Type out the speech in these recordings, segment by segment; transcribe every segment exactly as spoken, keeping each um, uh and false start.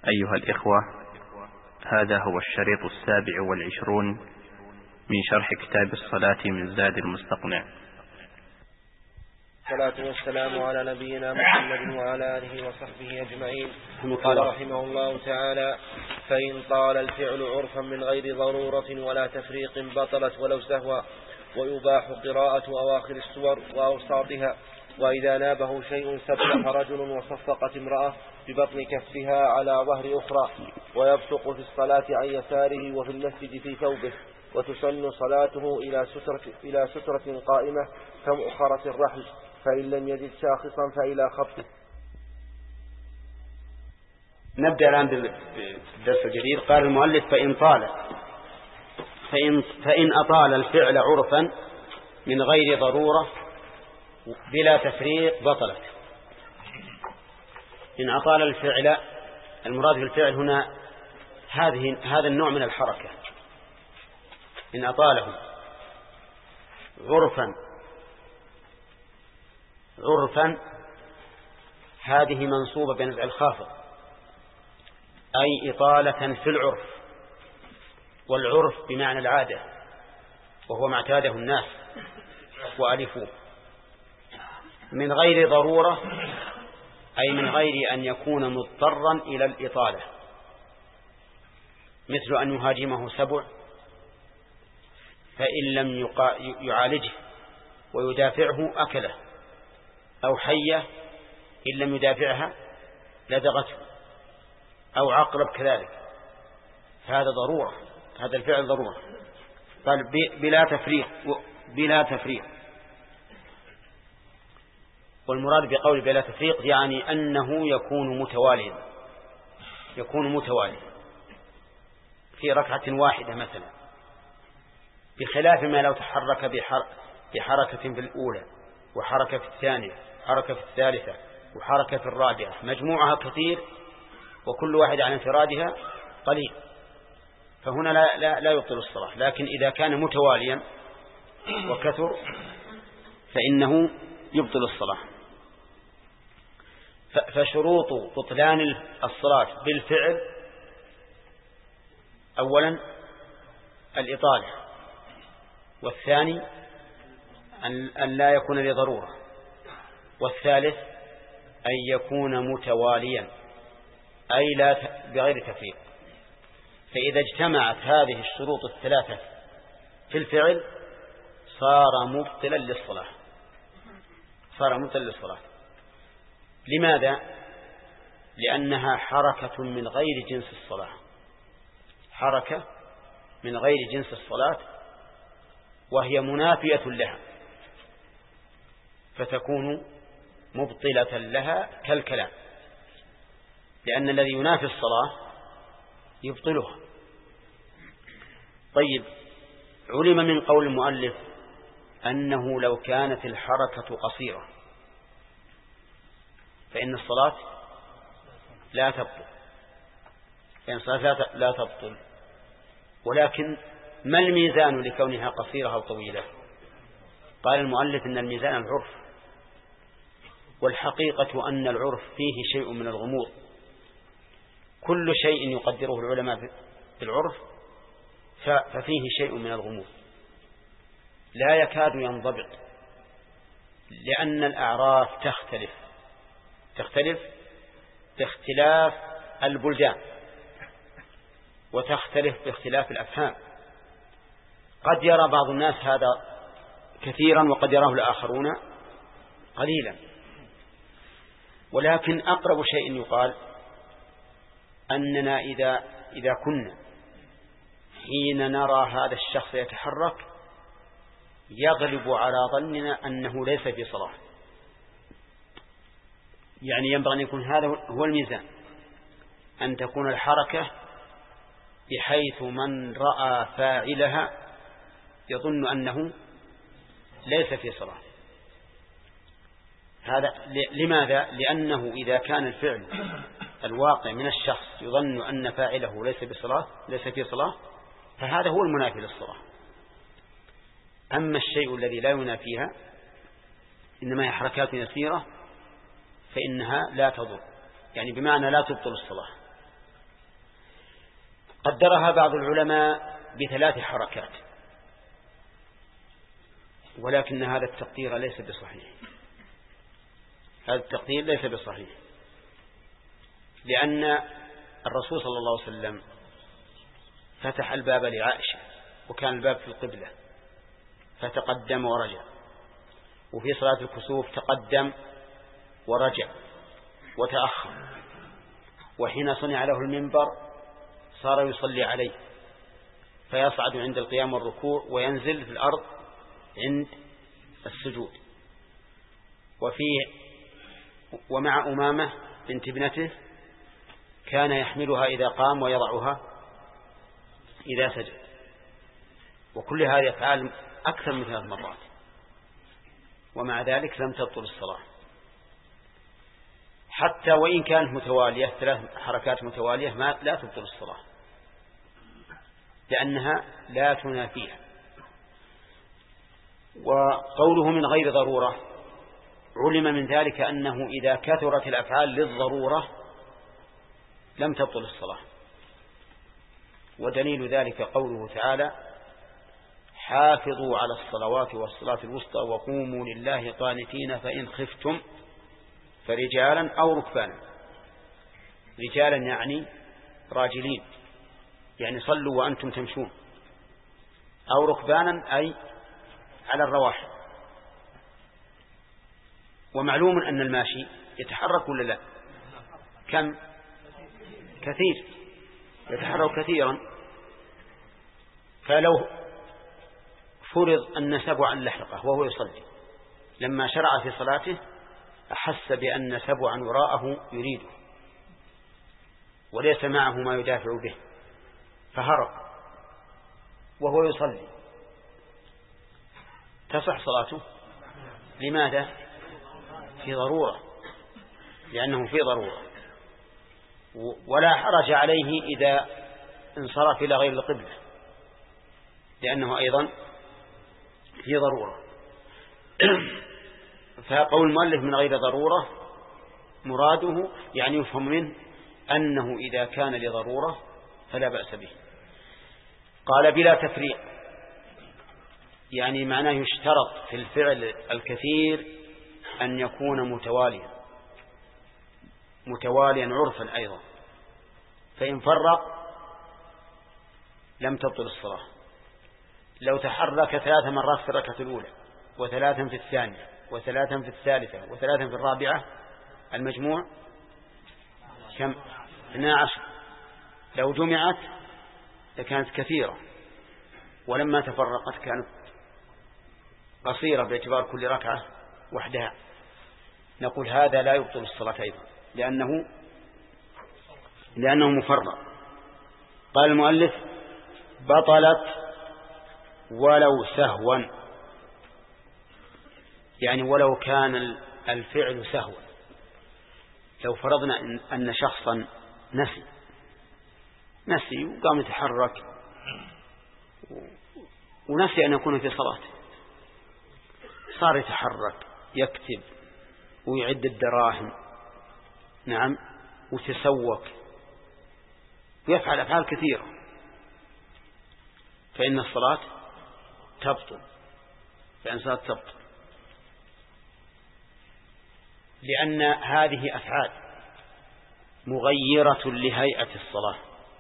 أيها الإخوة، هذا هو الشريط السابع والعشرون من شرح كتاب الصلاة من زاد المستقنع. الصلاة والسلام على نبينا محمد وعلى آله وصحبه أجمعين. قال رحمه الله تعالى: فإن طال الفعل عرفا من غير ضرورة ولا تفريق بطلت ولو سهوا، ويباح قراءة أواخر السور وأوساطها. وإذا نابه شيء سبح رجل وصفقت امرأة ببطن كفها على ظهر أخرى، ويبصق في الصلاة عن يساره وفي المسجد في ثوبه، وتسن صلاته إلى سترة, إلى سترة قائمة كمؤخرة الرحل، فإن لم يجد شاخصا فإلى خبطه. نبدأ الآن بالدرس الجديد. قال المؤلف: فإن طال فإن, فإن أطال الفعل عرفا من غير ضرورة بلا تفريق بطلت. إن أطال الفعل، المراد بالفعل هنا هذه هذا النوع من الحركة. إن أطاله عرفا عرفا هذه منصوبة بنزع الخافض، أي إطالة في العرف، والعرف بمعنى العادة، وهو ما اعتاده الناس وألفوه. من غير ضرورة أي من غير أن يكون مضطرا إلى الإطالة، مثل أن يهاجمه سبع فإن لم يعالجه ويدافعه أكله، أو حية إن لم يدافعها لدغته، أو عقرب كذلك، هذا ضرورة، هذا الفعل ضرورة. قال بلا تفريق بلا تفريق والمراد بقول بلا تفريق يعني أنه يكون متواليا يكون متواليا في ركعة واحدة مثلا، بخلاف ما لو تحرك بحركة في الأولى وحركة في الثانية حركة في الثالثة وحركة في الرابعة، مجموعها كثير وكل واحد عن انفرادها قليل، فهنا لا, لا, لا يبطل الصلاة. لكن إذا كان متواليا وكثر فإنه يبطل الصلاة. فشروط بطلان الصلاة بالفعل: أولا الإطالة، والثاني أن لا يكون لضرورة، والثالث أن يكون متواليا أي لا بغير تفريق. فإذا اجتمعت هذه الشروط الثلاثة في الفعل صار مبطلا للصلاة صار مبطلا للصلاة. لماذا؟ لأنها حركة من غير جنس الصلاة حركة من غير جنس الصلاة وهي منافية لها، فتكون مبطلة لها كالكلام، لأن الذي ينافي الصلاة يبطلها. طيب، علم من قول المؤلف أنه لو كانت الحركة قصيرة فإن الصلاة لا تبطل فإن الصلاة لا تبطل ولكن ما الميزان لكونها قصيرة أو طويلة؟ قال المؤلف إن الميزان العرف، والحقيقة أن العرف فيه شيء من الغموض. كل شيء يقدره العلماء في العرف ففيه شيء من الغموض لا يكاد ينضبط، لأن الأعراف تختلف تختلف باختلاف البلدان، وتختلف باختلاف الأفهام. قد يرى بعض الناس هذا كثيرا وقد يراه الآخرون قليلا، ولكن أقرب شيء يقال أننا إذا, إذا كنا حين نرى هذا الشخص يتحرك يغلب على ظننا أنه ليس في صلاة، يعني ينبغي أن يكون هذا هو الميزان، أن تكون الحركة بحيث من رأى فاعلها يظن أنه ليس في صلاة. هذا لماذا؟ لأنه إذا كان الفعل الواقع من الشخص يظن أن فاعله ليس بصلاة ليس في صلاة فهذا هو المنافي للصلاة. أما الشيء الذي لا ينافيها إنما هي حركات يسيرة فإنها لا تضر، يعني بمعنى لا تبطل الصلاة. قدرها بعض العلماء بثلاث حركات، ولكن هذا التقدير ليس بصحيح. هذا التقدير ليس بصحيح، لأن الرسول صلى الله عليه وسلم فتح الباب لعائشة، وكان الباب في القبلة، فتقدم ورجع، وفي صلاة الكسوف تقدم ورجع وتأخر، وحين صنع له المنبر صار يصلي عليه، فيصعد عند القيام والركوع وينزل في الأرض عند السجود. وفي ومع أمامة بنت ابنته كان يحملها إذا قام ويضعها إذا سجد، وكل هذه أفعال أكثر من ثلاث مرات، ومع ذلك لم تبطل الصلاة، حتى وإن كانت متوالية، ثلاث حركات متوالية ما لا تبطل الصلاة، لأنها لا تنافيها. وقوله من غير ضرورة علم من ذلك أنه إذا كثرت الأفعال للضرورة لم تبطل الصلاة. ودليل ذلك قوله تعالى: حافظوا على الصلوات والصلاة الوسطى وقوموا لله قانتين فإن خفتم فرجالا أو ركبانا. رجالا يعني راجلين، يعني صلوا وأنتم تمشون، أو ركبانا أي على الرواحل. ومعلوم أن الماشي يتحرك ولا لا؟ كم؟ كثير، يتحرك كثيرا. فلو فرض أن سبعا لحقه وهو يصلي، لما شرع في صلاته أحس بأن سبعا وراءه يريده وليس معه ما يدافع به، فهرب وهو يصلي، تصح صلاته. لماذا؟ في ضرورة، لأنه في ضرورة. ولا حرج عليه إذا انصرف إلى غير القبلة، لأنه أيضا في ضرورة. فقول المؤلف من غير ضرورة مراده يعني يفهم منه أنه إذا كان لضرورة فلا بأس به. قال بلا تفريق، يعني معناه يشترط في الفعل الكثير أن يكون متواليا متواليا عرفا أيضا، فإن فرق لم تبطل الصلاة. لو تحرك ثلاث مرات في الركعة الأولى وثلاثا في الثانية وثلاثا في الثالثة وثلاثا في الرابعة، المجموع كم؟ اثنا عشر. لو جمعت لكانت كثيرة، ولما تفرقت كانت قصيرة باعتبار كل ركعة وحدها. نقول هذا لا يبطل الصلاة أيضا، لأنه لأنه مفرق. قال المؤلف: بطلت ولو سهوا، يعني ولو كان الفعل سهوا. لو فرضنا أن شخصا نسي نسي وقام يتحرك ونسي أن يكون في صلاة، صار يتحرك يكتب ويعد الدراهم، نعم، وتسوق ويفعل أفعال كثيرة، فإن الصلاة تبطل، فإن الصلاة تبطل، لأن هذه أفعال مغيرة لهيئة الصلاة،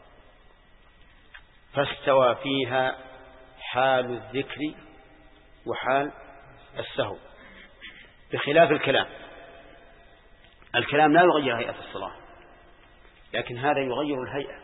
فاستوى فيها حال الذكر وحال السهو، بخلاف الكلام. الكلام لا يغير هيئة الصلاة، لكن هذا يغير الهيئة،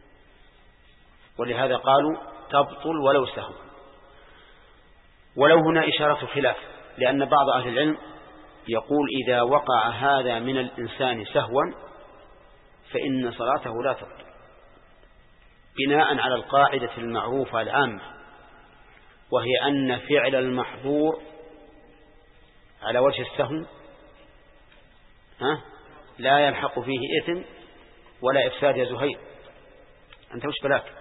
ولهذا قالوا تبطل ولو سهو. ولو هنا إشارة خلاف، لأن بعض أهل العلم يقول إذا وقع هذا من الإنسان سهوا فإن صلاته لا تبطل، بناء على القاعدة المعروفة العامة، وهي أن فعل المحظور على وجه السهو ها لا يلحق فيه إثم ولا إفساد. يا زهير أنت وش بلاك؟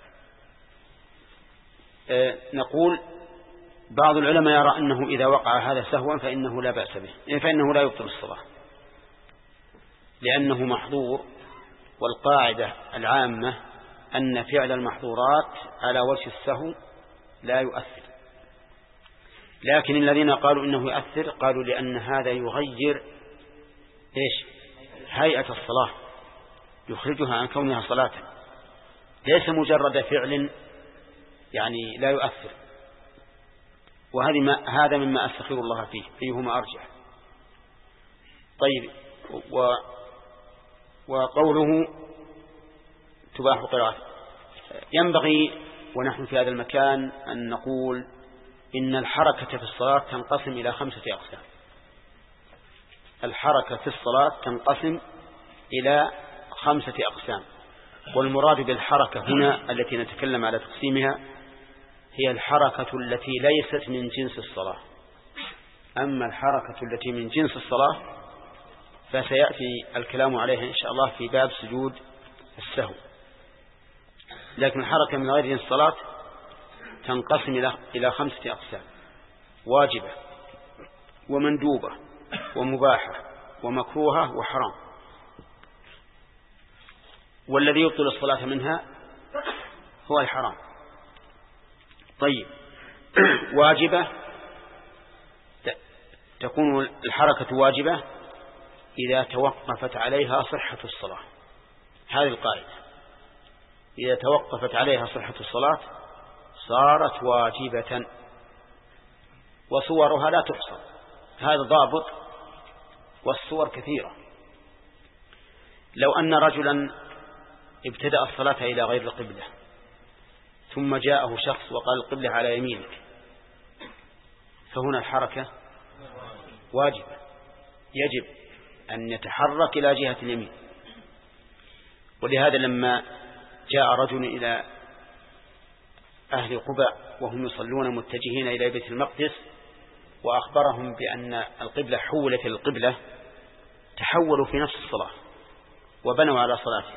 آه نقول بعض العلماء يرى أنه إذا وقع هذا سهوا فإنه لا بأس به، فإنه لا يبطل الصلاة، لأنه محظور. والقاعدة العامة أن فعل المحظورات على وجه السهو لا يؤثر، لكن الذين قالوا إنه يؤثر قالوا لأن هذا يغير إيش هيئة الصلاة، يخرجها عن كونها صلاة، ليس مجرد فعل يعني لا يؤثر. وهذه ما هذا مما أستخير الله فيه أيهما أرجح. طيب، و وقوله تباح قراءة، ينبغي ونحن في هذا المكان أن نقول إن الحركة في الصلاة تنقسم إلى خمسة أقسام. الحركة في الصلاة تنقسم إلى خمسة أقسام، والمراد بالحركة هنا التي نتكلم على تقسيمها هي الحركة التي ليست من جنس الصلاة. أما الحركة التي من جنس الصلاة فسيأتي الكلام عليها إن شاء الله في باب سجود السهو. لكن الحركة من غير جنس الصلاة تنقسم إلى خمسة أقسام: واجبة ومندوبة ومباحة ومكروهة وحرام. والذي يبطل الصلاة منها هو الحرام. طيب، واجبة تكون الحركة واجبة إذا توقفت عليها صحة الصلاة. هذه القاعدة: إذا توقفت عليها صحة الصلاة صارت واجبة، وصورها لا تحصى. هذا ضابط، والصور كثيرة. لو أن رجلا ابتدأ الصلاة إلى غير القبلة ثم جاءه شخص وقال القبلة على يمينك، فهنا الحركة واجبة، يجب أن يتحرك إلى جهة اليمين. ولهذا لما جاء رجل إلى أهل قباء وهم يصلون متجهين إلى بيت المقدس وأخبرهم بأن القبلة حولت إلى القبلة، تحولوا في نفس الصلاة وبنوا على صلاته.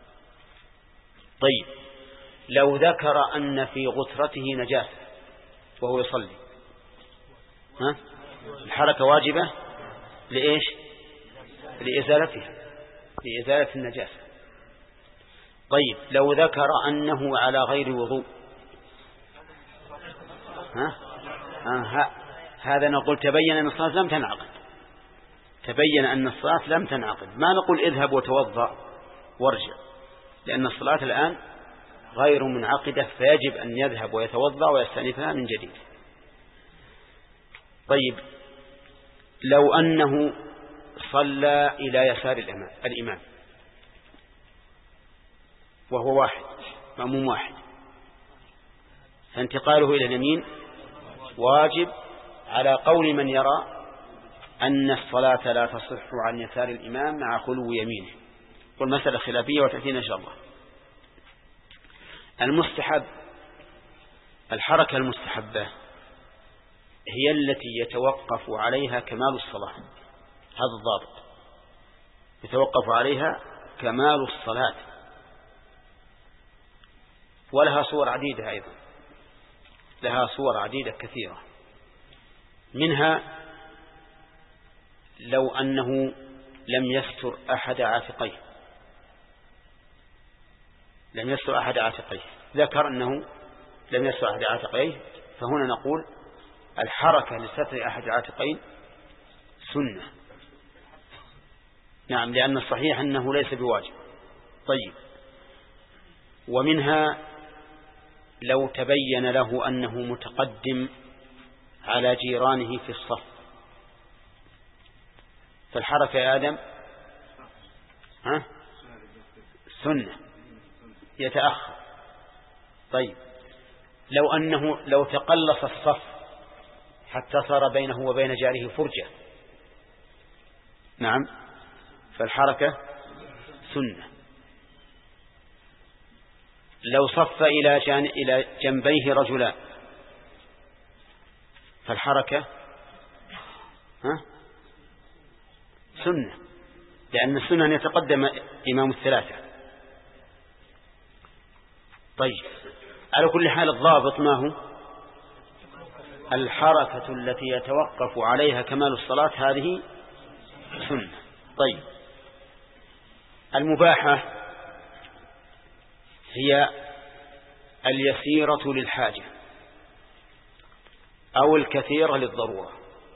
طيب، لو ذكر أن في غترته نجاسة وهو يصلي، ها؟ الحركة واجبة لإيش؟ لإزالتها، لإزالة النجاسة. طيب، لو ذكر أنه على غير وضوء، ها؟ ها؟ هذا نقول تبين أن الصلاة لم تنعقد، تبين أن الصلاة لم تنعقد. ما نقول اذهب وتوضأ وارجع، لأن الصلاة الآن غير منعقدة، فيجب أن يذهب ويتوضأ ويستأنفها من جديد. طيب، لو أنه صلى إلى يسار الإمام وهو واحد، مأموم واحد، فانتقاله إلى اليمين واجب على قول من يرى أن الصلاة لا تصح عن يسار الإمام مع خلو يمينه، والمسألة خلافية وتأتينا إن شاء الله. المستحب، الحركة المستحبة هي التي يتوقف عليها كمال الصلاة. هذا الضابط: يتوقف عليها كمال الصلاة. ولها صور عديدة أيضا، لها صور عديدة كثيرة. منها لو أنه لم يستر أحد عاتقيه، لم يستر أحد عاتقيه، ذكر أنه لم يستر أحد عاتقيه، فهنا نقول الحركة لستر أحد عاتقين سنة. نعم، لأن الصحيح أنه ليس بواجب. طيب، ومنها لو تبين له أنه متقدم على جيرانه في الصف، فالحركة يا آدم ها سنة، يتأخر. طيب، لو أنه لو تقلص الصف حتى صار بينه وبين جاره فرجة، نعم، فالحركة سنة. لو صف إلى جان إلى جنبيه رجلان، فالحركة ها سنة، لأن السنة أن يتقدم إمام الثلاثة. طيب، على كل حال الضابط ما هو؟ الحركة التي يتوقف عليها كمال الصلاة هذه سنة. طيب، المباحة هي اليسيرة للحاجة أو الكثيرة للضرورة،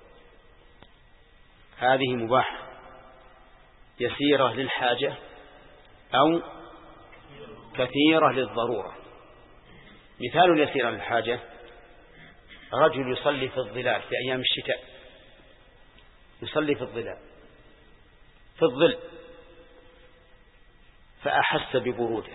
هذه مباحة، يسيرة للحاجة أو كثيرة للضرورة. مثال اليسيرة للحاجة: رجل يصلي في الظلال في أيام الشتاء، يصلي في الظلال في الظل، فأحس ببروده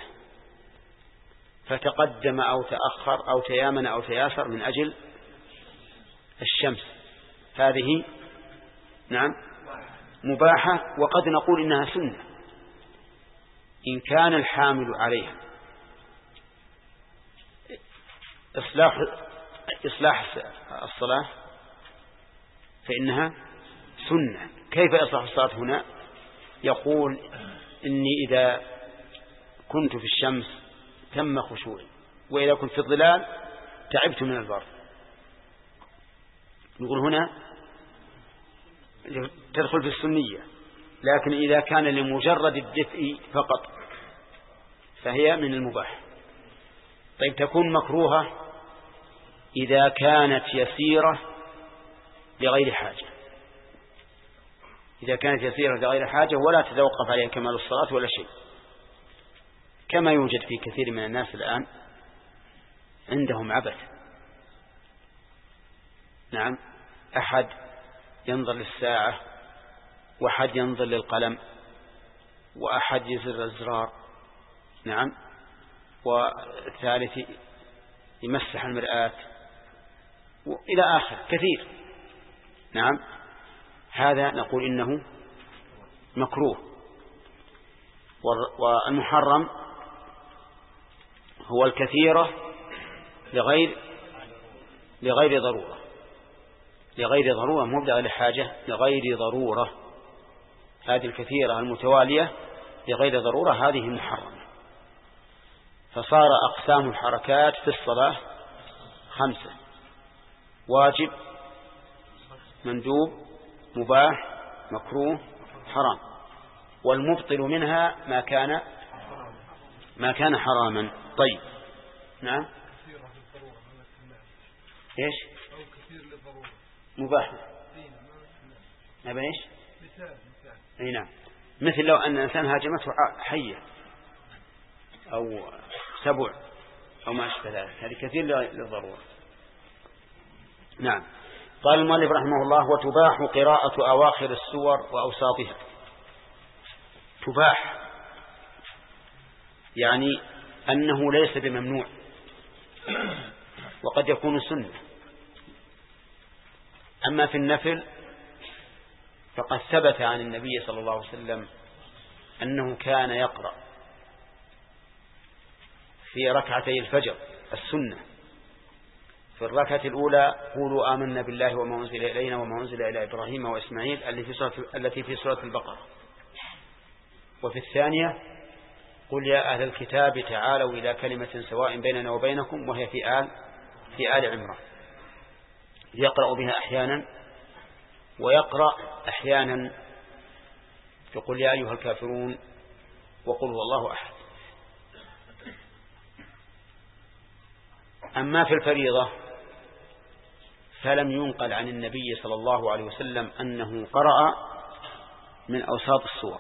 فتقدم أو تأخر أو تيامن أو تياسر من أجل الشمس، هذه نعم مباحة، وقد نقول إنها سنة إن كان الحامل عليها إصلاح إصلاح الصلاة فإنها سنة. كيف إصلاح الصلاة هنا؟ يقول إني إذا كنت في الشمس تم خشوعي، وإذا كنت في الظلال تعبت من البرد. نقول هنا تدخل في السنية، لكن إذا كان لمجرد الدفء فقط فهي من المباح. طيب تكون مكروهة إذا كانت يسيرة لغير حاجة، إذا كانت يسيرة لغير حاجة ولا تتوقف عليها كمال الصلاة ولا شيء، كما يوجد في كثير من الناس الآن عندهم عبث. نعم، أحد ينظر للساعة، وأحد ينظر للقلم، وأحد يزر الزرار، نعم، والثالث يمسح المرآة، وإلى آخر كثير. نعم، هذا نقول إنه مكروه. والمحرم هو الكثيرة لغير لغير ضرورة، لغير ضرورة مبدأ لحاجة، لغير ضرورة. هذه الكثيرة المتوالية لغير ضرورة هذه محرمة. فصار أقسام الحركات في الصلاة خمسة: واجب، مندوب، مباح، مكروه، حرام. والمبطل منها ما كان ما كان حراما. طيب، نعم، ايش مباح؟ نبي ايش؟ اي نعم، مثل لو ان الانسان هاجمته حية او سبع او ما اشبه ذلك، هذه كثير للضرورة. نعم. قال المؤلف رحمه الله: وتباح قراءة أواخر السور وأوساطها. تباح يعني أنه ليس بممنوع، وقد يكون سنة. أما في النفل فقد ثبت عن النبي صلى الله عليه وسلم أنه كان يقرأ في ركعتي الفجر السنة في الركعة الأولى: قولوا آمنا بالله وما أنزل إلينا وما أنزل إلى إبراهيم وإسماعيل التي في سورة البقرة. وفي الثانية: قل يا أهل الكتاب تعالوا إلى كلمة سواء بيننا وبينكم، وهي في آل في آل عمران. يقرأ بها أحيانا، ويقرأ أحيانا يقول يا أيها الكافرون وقل هو الله أحد. أما في الفريضة فلم ينقل عن النبي صلى الله عليه وسلم أنه قرأ من أوساط السور،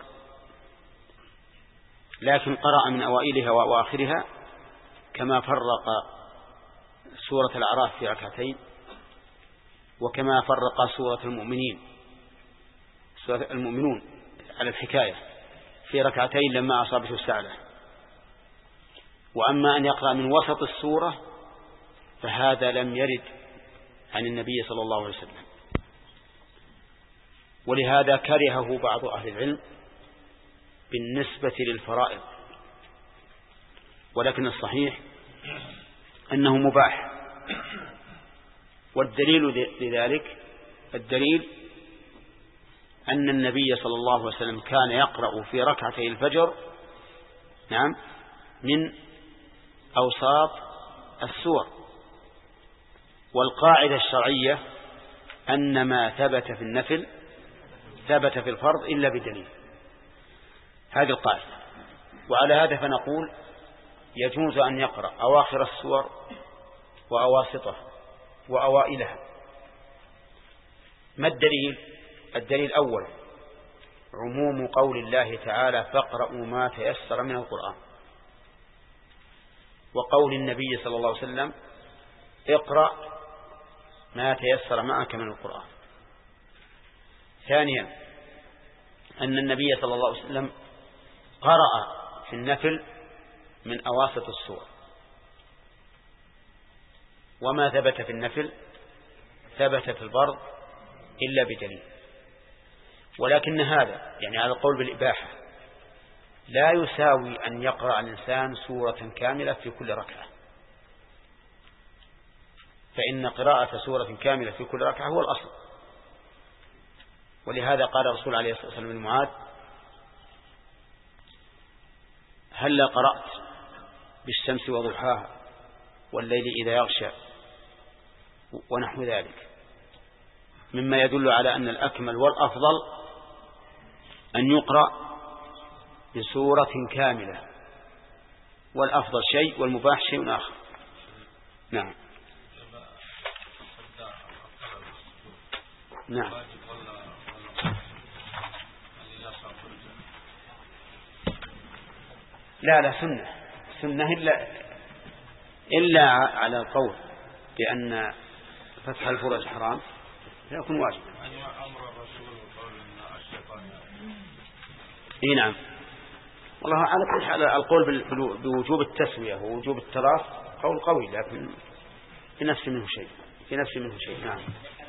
لكن قرأ من أوائلها وآخرها، كما فرق سورة الأعراف في ركعتين، وكما فرق سورة المؤمنين سورة المؤمنون على الحكاية في ركعتين لما أصابته السعلة. وأما أن يقرأ من وسط السورة فهذا لم يرد عن النبي صلى الله عليه وسلم، ولهذا كرهه بعض أهل العلم بالنسبة للفرائض، ولكن الصحيح أنه مباح. والدليل لذلك الدليل أن النبي صلى الله عليه وسلم كان يقرأ في ركعتي الفجر نعم من أوساط السور. والقاعدة الشرعية أن ما ثبت في النفل ثبت في الفرض إلا بدليل، هذه القاعدة. وعلى هذا فنقول يجوز أن يقرأ أواخر السور وأواسطها وأوائلها. ما الدليل؟ الدليل الأول عموم قول الله تعالى فاقرأوا ما تيسر من القرآن، وقول النبي صلى الله عليه وسلم اقرأ ما تيسر معك من القرآن. ثانيا أن النبي صلى الله عليه وسلم قرأ في النفل من أواسط السور، وما ثبت في النفل ثبت في البرد إلا بدليل. ولكن هذا يعني على القول بالإباحة لا يساوي أن يقرأ الإنسان سورة كاملة في كل ركعة، فإن قراءة سورة كاملة في كل ركعة هو الأصل. ولهذا قال الرسول عليه الصلاة والسلام لمعاذ هل قرأت بالشمس وضحاها والليل إذا يغشى ونحو ذلك، مما يدل على أن الأكمل والأفضل أن يقرأ بسورة كاملة، والأفضل شيء والمباح شيء آخر. نعم نعم لا لا سنة سنة إلا إلا على القول بأن فتح الفرج حرام لا يكون واجب. اي نعم والله على كل حال القول بوجوب التسوية ووجوب التراف قول قوي، لكن في نفس منه شيء في نفس منه شيء. نعم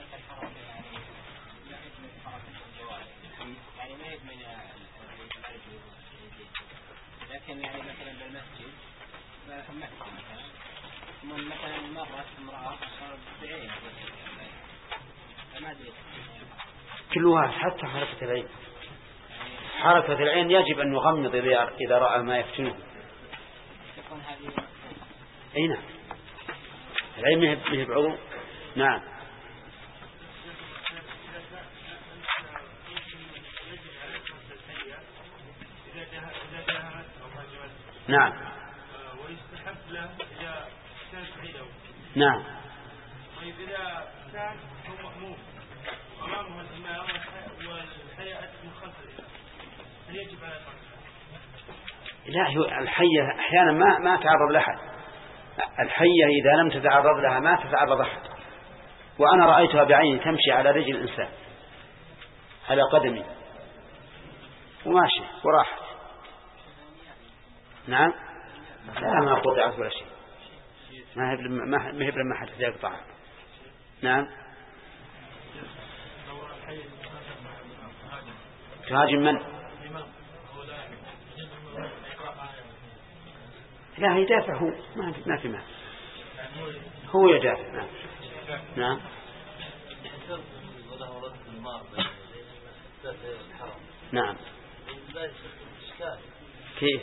لكن يعني مثلا بالمسجد مثلا مرة امرأة صارت بعين فما أدري كل واحد حتى حركة العين حركة العين يجب أن يغمض إذا رأى ما يفتنه. أي نعم العين مهب بعضو. نعم نعم ويستحب له إذا كان بعيدا. نعم طيب إذا كان هو مأموم أمامه الإمام والحياة من خلف الإمام هل يجب على الفرق؟ لا هو الحية أحيانا ما ما تعرض لأحد. الحية إذا لم تتعرض لها ما تتعرض أحد، وأنا رأيتها بعيني تمشي على رجل الإنسان على قدمي وماشي وراحت. نعم لا ما قطعت ولا شيء، ما هي ما هي لما حد يقطعها. نعم تهاجم من؟ لا يدافع هو ما ما في ما هو يدافع. نعم نعم نعم كيف؟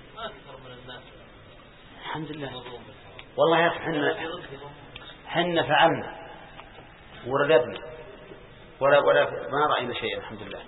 الحمد لله والله يا أخي حنا حنا فعلنا ورددنا ولا ولا ما رأينا شيئا الحمد لله.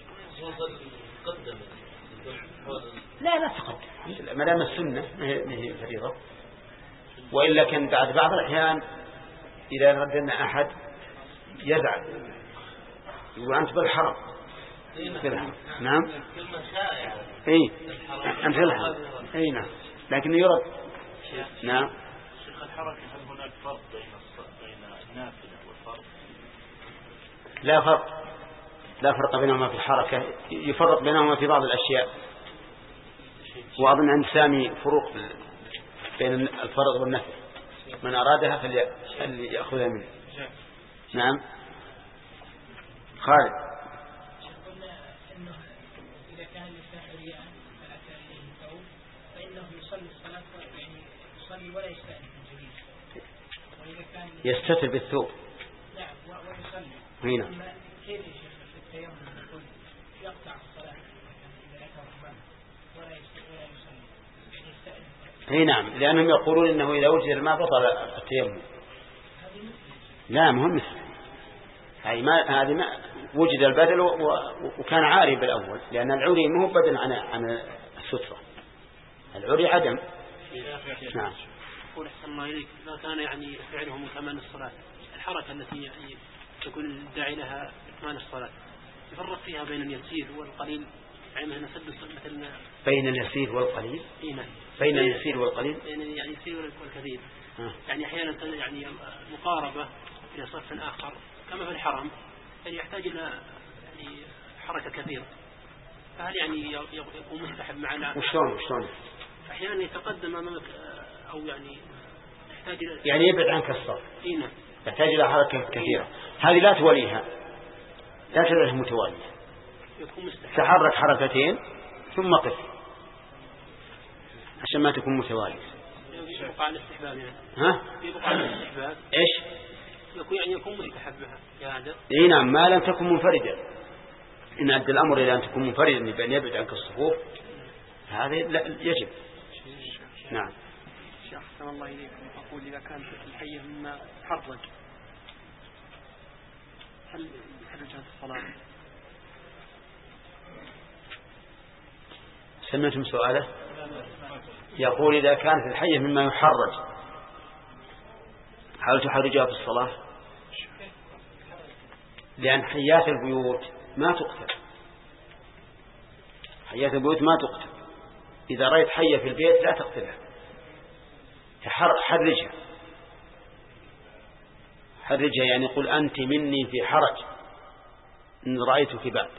لا لا تقدم الحمد لله ما دام السنة ما هي فريضة. وإلا كان بعد بعض الأحيان إذا ردنا أحد يزعل يقول أنت بالحرم. نعم اي أنت بالحرم اي نعم لكن يرد. نعم شيخ الحركة هل هناك فرق بين بين النافلة والفرض؟ لا فرق لا فرق بينهما في الحركة، يفرق بينهما في بعض الأشياء، وأظن عند سامي فروق بين الفرض والنفل، من أرادها فليأخذها منه. نعم خالد إذا كان الإنسان عريان فأتى إليه ثوب فإنه يصلي الصلاة يعني يصلي ولا يستأذن الجليس، وإذا كان يستتر بالثوب. نعم ويصلي. هنا كيف يا شيخ في التيمم يقول يقطع الصلاة إذا أتى الرحمن ولا ولا يصلي يعني يستأذن؟ اي نعم لأنهم يقولون إنه إذا وجد الماء بطل التيمم. لا مهم مثل هذه ما هذه ما وجد البدل وكان عاري بالأول، لأن العري ما هو بدل عن عن السترة، العري عدم نعم. يقول أحسن الله إليك إذا كان يعني فعله من كمان الصلاة الحركة التي يعني تكون الداعي لها كمان الصلاة يفرق فيها بين اليسير والقليل يعني مثلا سد مثلا بين اليسير والقليل إيه بين اليسير والقليل بين يعني اليسير والكثير آه. يعني أحيانا يعني مقاربة إلى صف آخر كما في الحرم يعني يحتاج إلى يعني حركة كثيرة فهل يعني يكون مستحب معنا وشلون وشلون أحيانا يتقدم أمامك أو يعني يحتاج إلى يعني يبعد عنك الصف إيه نعم يحتاج إلى حركة كثيرة هذه لا توليها لا تجعلها متوالية يكون مستحب تحرك حركتين ثم قف عشان ما تكون متوالية يبقى على الاستحباب يعني ها يبقى على الاستحباب إيش يكون يعني يكون مستحب يا هذا إيه نعم ما لم تكن منفردة إن أدى الأمر إلى أن تكون منفردة بأن يبعد عنك الصفوف هذا لا يجب نعم. شيخ أحسن الله إليكم أقول إذا كانت الحية مما تحرج هل يحرج هذه الصلاة؟ سمعتم سؤاله يقول إذا كانت الحية مما يحرج هل تحرجها في الصلاة لأن حيات البيوت ما تقتل حيات البيوت ما تقتل إذا رأيت حية في البيت لا تقتلها حرجها حرجها يعني قل أنت مني في حرج إن رأيتك بعد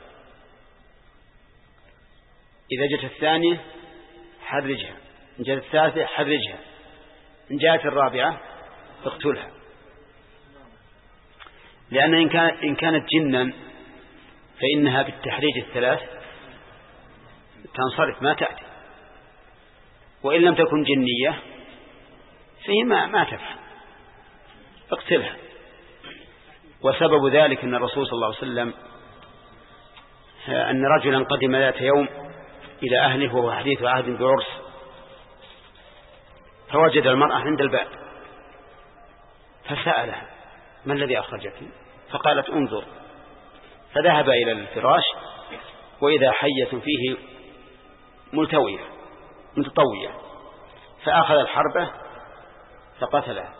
إذا جت الثانية حرجها إن جاءت الثالثة حرجها إن جاءت الرابعة اقتلها لأن إن, كان إن كانت جنا فإنها بالتحريج الثلاث تنصرف ما تأتي وإن لم تكن جنية فهي ما, ما تفعل اقتلها وسبب ذلك أن الرسول صلى الله عليه وسلم أن رجلا قدم ذات يوم إلى أهله وهو حديث عهد بعرس فوجد المرأة عند الباب فسألها ما الذي أخرجك فقالت انظر فذهب إلى الفراش وإذا حية فيه ملتوية متطوية فأخذ الحربة فقتلها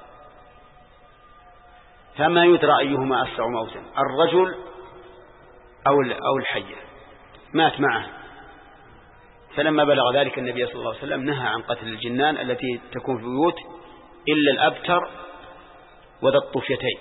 فما يدرى أيهما أسرع موتا الرجل أو الحية مات معه فلما بلغ ذلك النبي صلى الله عليه وسلم نهى عن قتل الجنان التي تكون في البيوت إلا الأبتر وذا الطفيتين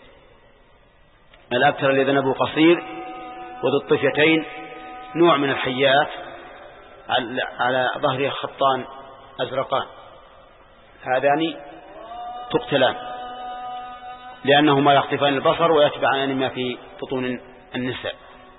الأبتر الذي ذنبه قصير وذا الطفيتين نوع من الحيات على ظهره خطان أزرقان هذان تقتلان لأنهما يخطفان البصر ويتبعان ما في بطون النساء.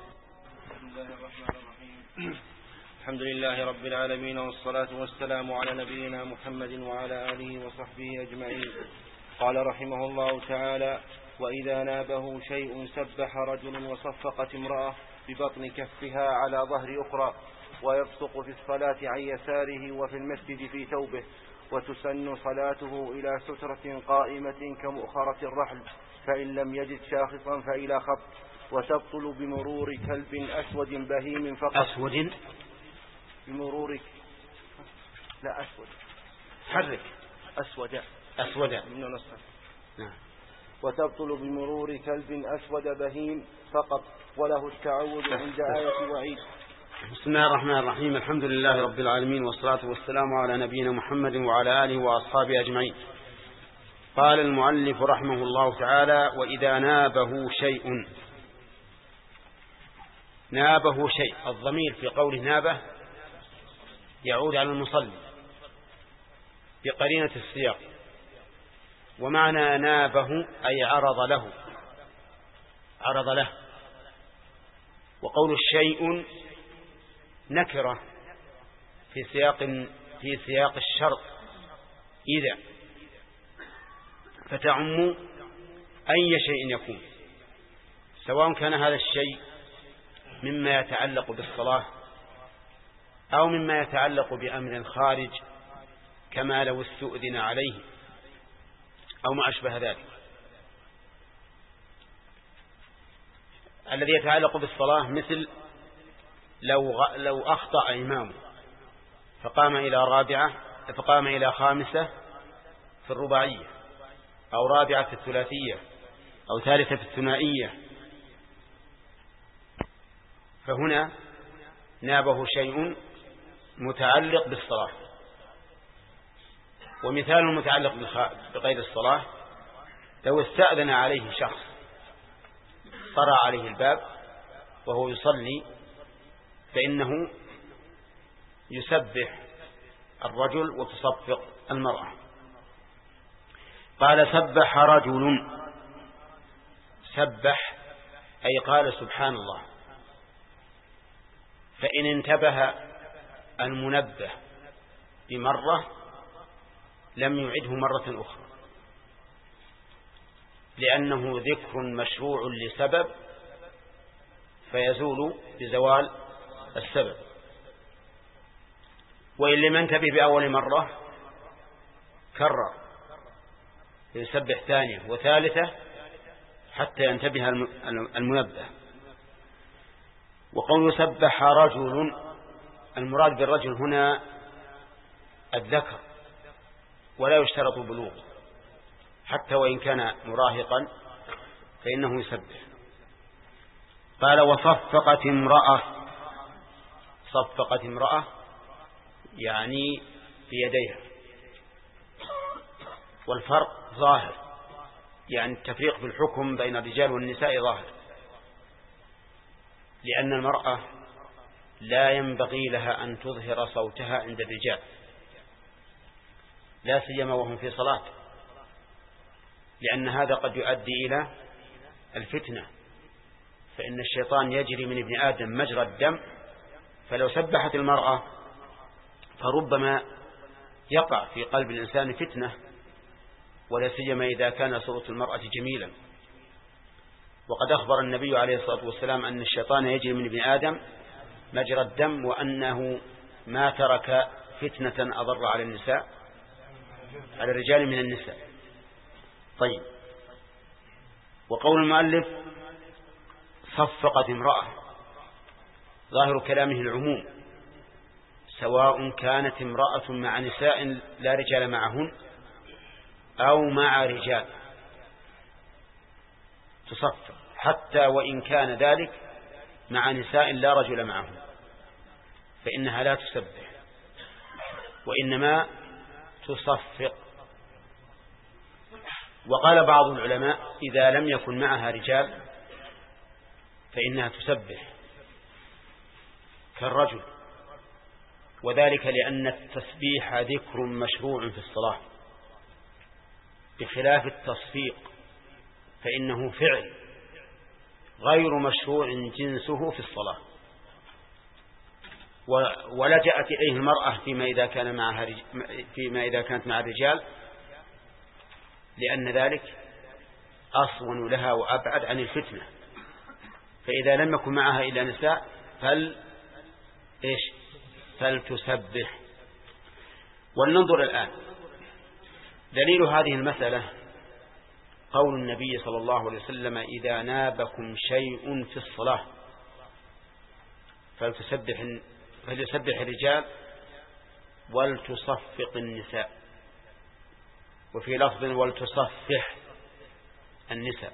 الحمد لله رب العالمين والصلاة والسلام على نبينا محمد وعلى آله وصحبه أجمعين. قال رحمه الله تعالى: وإذا نابه شيء سبح رجل وصفقت امرأة ببطن كفها على ظهر أخرى ويبصق في الصلاة عن يساره وفي المسجد في ثوبه وتسن صلاته إلى سترة قائمة كمؤخرة الرحل فإن لم يجد شاخصا فإلى خط وتبطل بمرور كلب أسود بهيم فقط أسود بمرور لا أسود حرك أسود أسود من نصف نعم وتبطل بمرور كلب أسود بهيم فقط وله التعوذ عند آية وعيد. بسم الله الرحمن الرحيم. الحمد لله رب العالمين والصلاة والسلام على نبينا محمد وعلى آله وأصحابه أجمعين. قال المؤلف رحمه الله تعالى: وإذا نابه شيء. نابه شيء الضمير في قوله نابه يعود على المصلي بقرينة السياق ومعنى نابه أي عرض له عرض له وقول الشيء نكرة في سياق في سياق الشرط إذا فتعم أي شيء يكون سواء كان هذا الشيء مما يتعلق بالصلاة أو مما يتعلق بأمر خارج كما لو استؤذن عليه أو ما أشبه ذلك. الذي يتعلق بالصلاة مثل لو لو أخطأ إمامه فقام إلى رابعة فقام إلى خامسة في الرباعية أو رابعة في الثلاثية أو ثالثة في الثنائية، فهنا نابه شيء متعلق بالصلاة. ومثال متعلق بغير الصلاة: لو استأذن عليه شخص طرع عليه الباب وهو يصلي، فإنه يسبح الرجل وتصفق المرأة. قال: سبح رجل. سبح أي قال سبحان الله. فإن انتبه المنبه بمرة لم يعده مرة أخرى، لأنه ذكر مشروع لسبب فيزول بزوال السبب. وإن لم ينتبه بأول مرة كرر يسبح ثانية وثالثة حتى ينتبه المنبه. وقول سبح رجل، المراد بالرجل هنا الذكر، ولا يشترط بلوغ، حتى وإن كان مراهقا فإنه يسبح. قال: وصفقت امرأة. صفقت امرأة يعني بيديها، والفرق ظاهر، يعني التفريق في الحكم بين الرجال والنساء ظاهر، لأن المرأة لا ينبغي لها أن تظهر صوتها عند الرجال، لا سيما وهم في صلاة، لأن هذا قد يؤدي إلى الفتنة، فإن الشيطان يجري من ابن آدم مجرى الدم، فلو سبحت المرأة فربما يقع في قلب الإنسان فتنة، ولا سيما إذا كان صوت المرأة جميلا. وقد أخبر النبي عليه الصلاة والسلام أن الشيطان يجري من ابن آدم مجرى الدم، وأنه ما ترك فتنة أضر على النساء على الرجال من النساء. طيب، وقول المؤلف صفقت امرأة، ظاهر كلامه العموم، سواء كانت امرأة مع نساء لا رجال معهن أو مع رجال تصفق، حتى وإن كان ذلك مع نساء لا رجل معهن، فإنها لا تسبح وإنما تصفق. وقال بعض العلماء: إذا لم يكن معها رجال فإنها تسبح كالرجل، وذلك لأن التسبيح ذكر مشروع في الصلاة، بخلاف التصفيق فإنه فعل غير مشروع جنسه في الصلاة. ولجأت إليه المرأة فيما إذا كان معها فيما إذا كانت مع الرجال، لأن ذلك أصون لها وأبعد عن الفتنة. فإذا لم يكن معها إلا نساء فل إيش فلتسبح. ولننظر الآن دليل هذه المسألة قول النبي صلى الله عليه وسلم: إذا نابكم شيء في الصلاة فلتسبح فليسبح الرجال ولتصفق النساء، وفي لفظ ولتصفح النساء.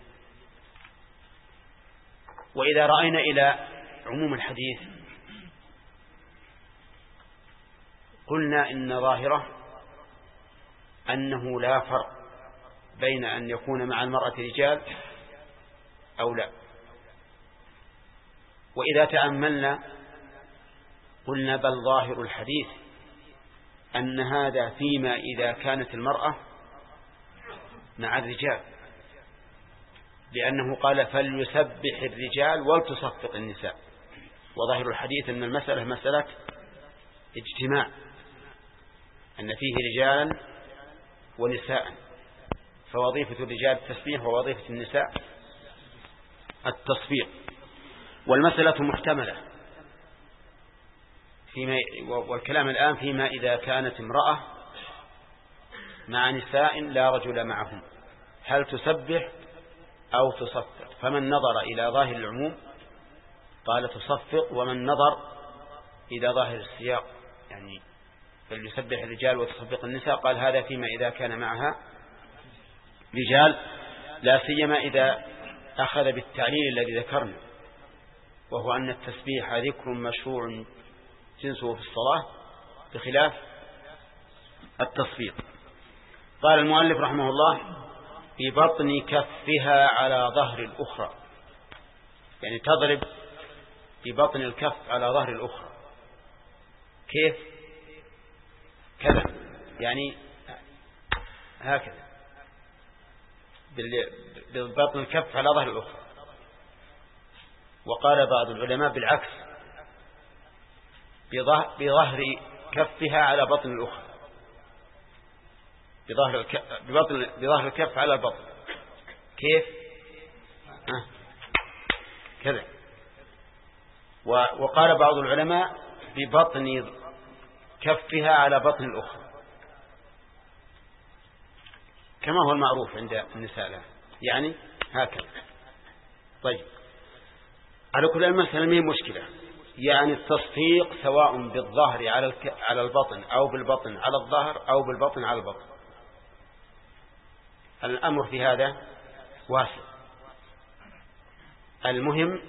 وإذا رأينا إلى عموم الحديث قلنا إن ظاهره أنه لا فرق بين أن يكون مع المرأة رجال أو لا. وإذا تأملنا قلنا بل ظاهر الحديث أن هذا فيما إذا كانت المرأة مع الرجال، لأنه قال فليسبح الرجال ولتصفق النساء. وظاهر الحديث أن المسألة مسألة اجتماع، أن فيه رجالا ونساء، فوظيفة الرجال التسبيح ووظيفة النساء التصفيق. والمسألة محتملة فيما والكلام الآن فيما إذا كانت امرأة مع نساء لا رجل معهم، هل تسبح أو تصفق؟ فمن نظر إلى ظاهر العموم قال تصفق، ومن نظر إلى ظاهر السياق يعني فليسبح الرجال وتصفق النساء، قال هذا فيما إذا كان معها رجال، لا سيما إذا أخذ بالتعليل الذي ذكرنا، وهو أن التسبيح ذكر مشروع جنسه في الصلاة بخلاف التصفيق. قال المؤلف رحمه الله ببطن كفها على ظهر الأخرى، يعني تضرب ببطن الكف على ظهر الأخرى. كيف؟ كذا، يعني هكذا ببطن الكف على ظهر الأخرى. وقال بعض العلماء بالعكس، بظهر كفها على بطن الأخرى، بظهر الكف, ببطن بظهر الكف على البطن. كيف؟ آه. كذا. وقال بعض العلماء ببطن كفها على بطن الأخرى، كما هو المعروف عند النساء لها، يعني هكذا. طيب، على كل المسألة ما هي مشكلة، يعني التصفيق سواء بالظهر على الك... على البطن أو بالبطن على الظهر أو بالبطن على البطن، الأمر في هذا واسع. المهم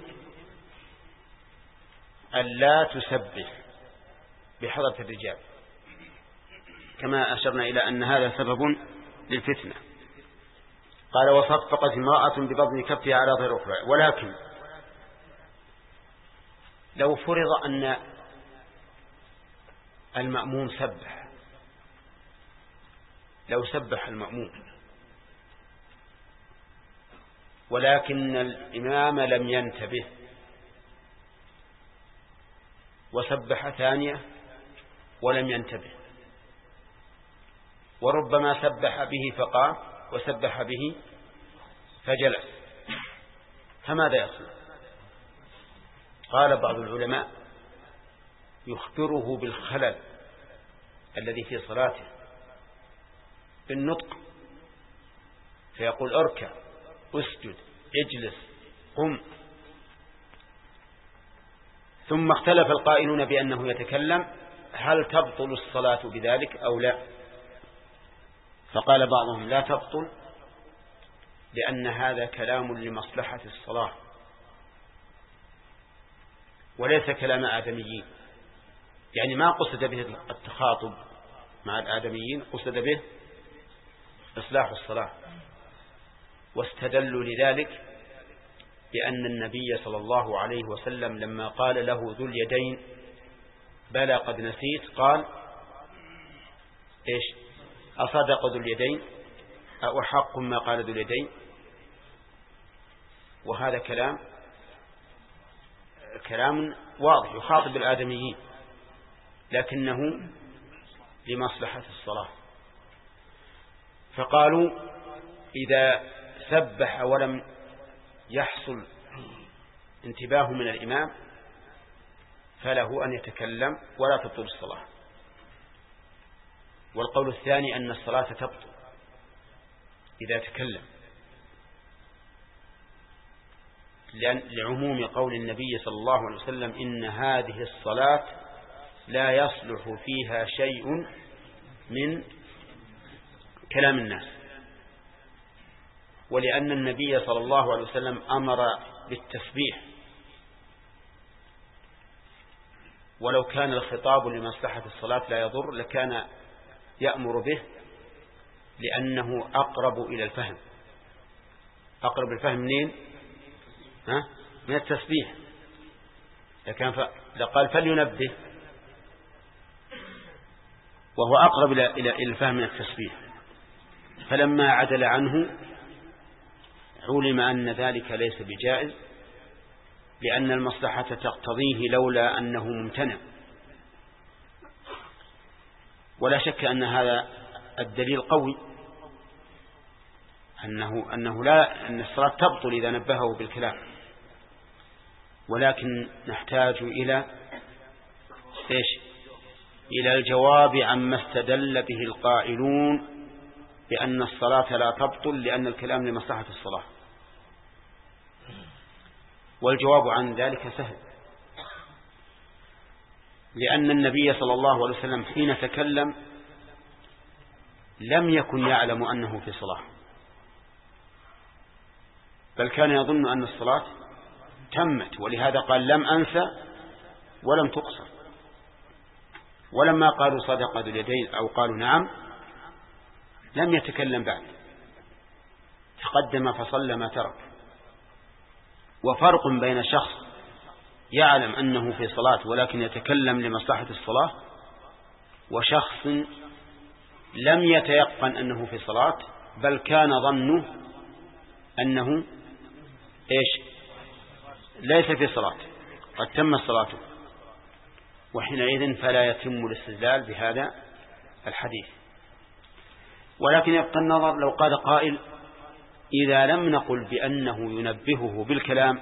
ألا تسبح بحضرة الرجال، كما أشرنا إلى أن هذا سبب للفتنة. قال وصفقت امرأة ببطن كفها على ظهر أخرى. ولكن لو فرض أن المأموم سبح، لو سبح المأموم ولكن الإمام لم ينتبه وسبح ثانية ولم ينتبه، وربما سبح به فقام وسبح به فجلس، فماذا يصنع؟ قال بعض العلماء يخبره بالخلل الذي في صلاته بالنطق، فيقول اركع، اسجد، اجلس، قم. ثم اختلف القائلون بأنه يتكلم، هل تبطل الصلاة بذلك أو لا؟ فقال بعضهم لا تبطل، لأن هذا كلام لمصلحة الصلاة وليس كلام آدميين، يعني ما قصد به التخاطب مع الآدميين، قصد به إصلاح الصلاة. واستدلوا لذلك بأن النبي صلى الله عليه وسلم لما قال له ذو اليدين بلى قد نسيت، قال إيش؟ أصدق ذو اليدين أو حق ما قال ذو اليدين؟ وهذا كلام كلام واضح يخاطب الآدميين، لكنه لمصلحة الصلاة. فقالوا إذا سبح ولم يحصل انتباه من الإمام فله أن يتكلم ولا تبطل الصلاة. والقول الثاني أن الصلاة تبطل إذا تكلم، لعموم قول النبي صلى الله عليه وسلم إن هذه الصلاة لا يصلح فيها شيء من كلام الناس، ولأن النبي صلى الله عليه وسلم أمر بالتسبيح، ولو كان الخطاب لمصلحة الصلاة لا يضر لكان يأمر به، لأنه أقرب إلى الفهم. أقرب الفهم منين؟ ها؟ من التسبيح. لكان ف... لقال فلينبه، وهو أقرب إلى إلى الفهم من التسبيح. فلما عدل عنه علم أن ذلك ليس بجائز، لأن المصلحة تقتضيه لولا أنه ممتنع. ولا شك أن هذا الدليل قوي، أنه أنه لا أن الصلاة تبطل إذا نبهه بالكلام، ولكن نحتاج إلى إيش؟ إلى الجواب عما استدل به القائلون بأن الصلاة لا تبطل لأن الكلام لمصلحة الصلاة. والجواب عن ذلك سهل، لأن النبي صلى الله عليه وسلم حين تكلم لم يكن يعلم أنه في صلاة، بل كان يظن أن الصلاة تمت، ولهذا قال لم أنسى ولم تقصر. ولما قالوا صدق ذو اليدين أو قالوا نعم لم يتكلم بعد، تقدم فصلى ما ترك. وفرق بين شخص يعلم أنه في صلاة ولكن يتكلم لمصلحة الصلاة، وشخص لم يتيقن أنه في صلاة بل كان ظنه أنه إيش ليس في صلاة قد تم صلاته، وحينئذ فلا يتم الاستدلال بهذا الحديث. ولكن يبقى النظر لو قال قائل إذا لم نقل بأنه ينبهه بالكلام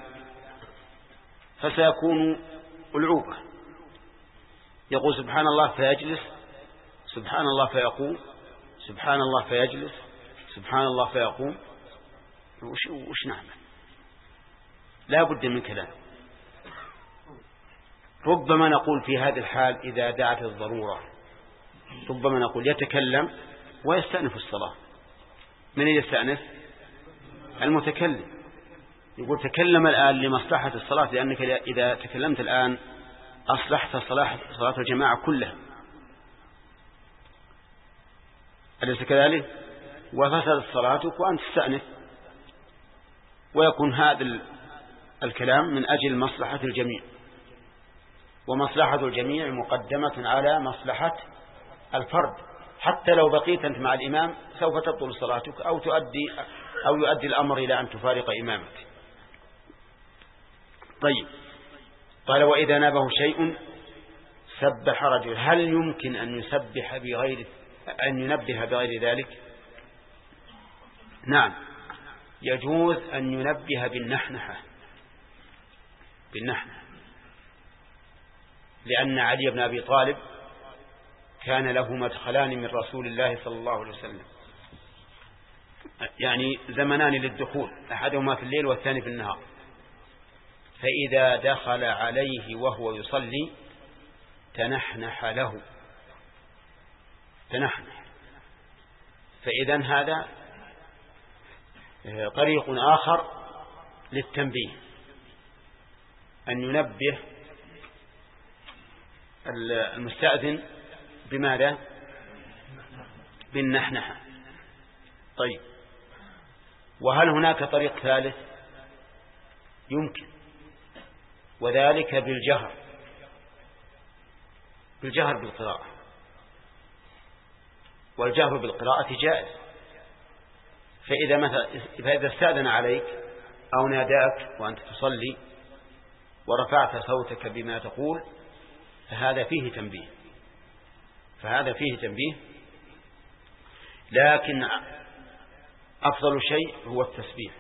فسيكون ألعوبة، يقول سبحان الله فيجلس، سبحان الله فيقوم، سبحان الله فيجلس، سبحان الله فيقوم، وش, وش نعمل؟ لا بد من كلام. ربما نقول في هذه الحال إذا دعت الضرورة ربما نقول يتكلم ويستأنف الصلاة. من يستأنف؟ المتكلم. يقول تكلم الآن لمصلحة الصلاة، لأنك إذا تكلمت الآن أصلحت صلاة صلاة الجماعة كلها، أليس كذلك؟ وفسدت صلاتك وأنت تستأنف، ويكون هذا الكلام من أجل مصلحة الجميع، ومصلحة الجميع مقدمة على مصلحة الفرد. حتى لو بقيت أنت مع الإمام سوف تبطل صلاتك أو تؤدي أو يؤدي الأمر إلى أن تفارق إمامك. طيب، قال وإذا نابه شيء سبح رجل، هل يمكن أن يسبح بغير أن ينبه بغير ذلك؟ نعم، يجوز أن ينبه بالنحنحة بالنحنحة لأن علي بن أبي طالب كان له مدخلان من رسول الله صلى الله عليه وسلم، يعني زمنان للدخول، أحدهما في الليل والثاني في النهار. فإذا دخل عليه وهو يصلي تنحنح له تنحنح فإذا هذا طريق آخر للتنبيه، أن ينبه المستأذن بماذا؟ بالنحنحة. طيب، وهل هناك طريق ثالث؟ يمكن، وذلك بالجهر بالجهر بالقراءة، والجهر بالقراءة جائز. فإذا مثلا فإذا استأذن عليك أو ناداك وأنت تصلي ورفعت صوتك بما تقول فهذا فيه تنبيه فهذا فيه تنبيه لكن أفضل شيء هو التسبيح،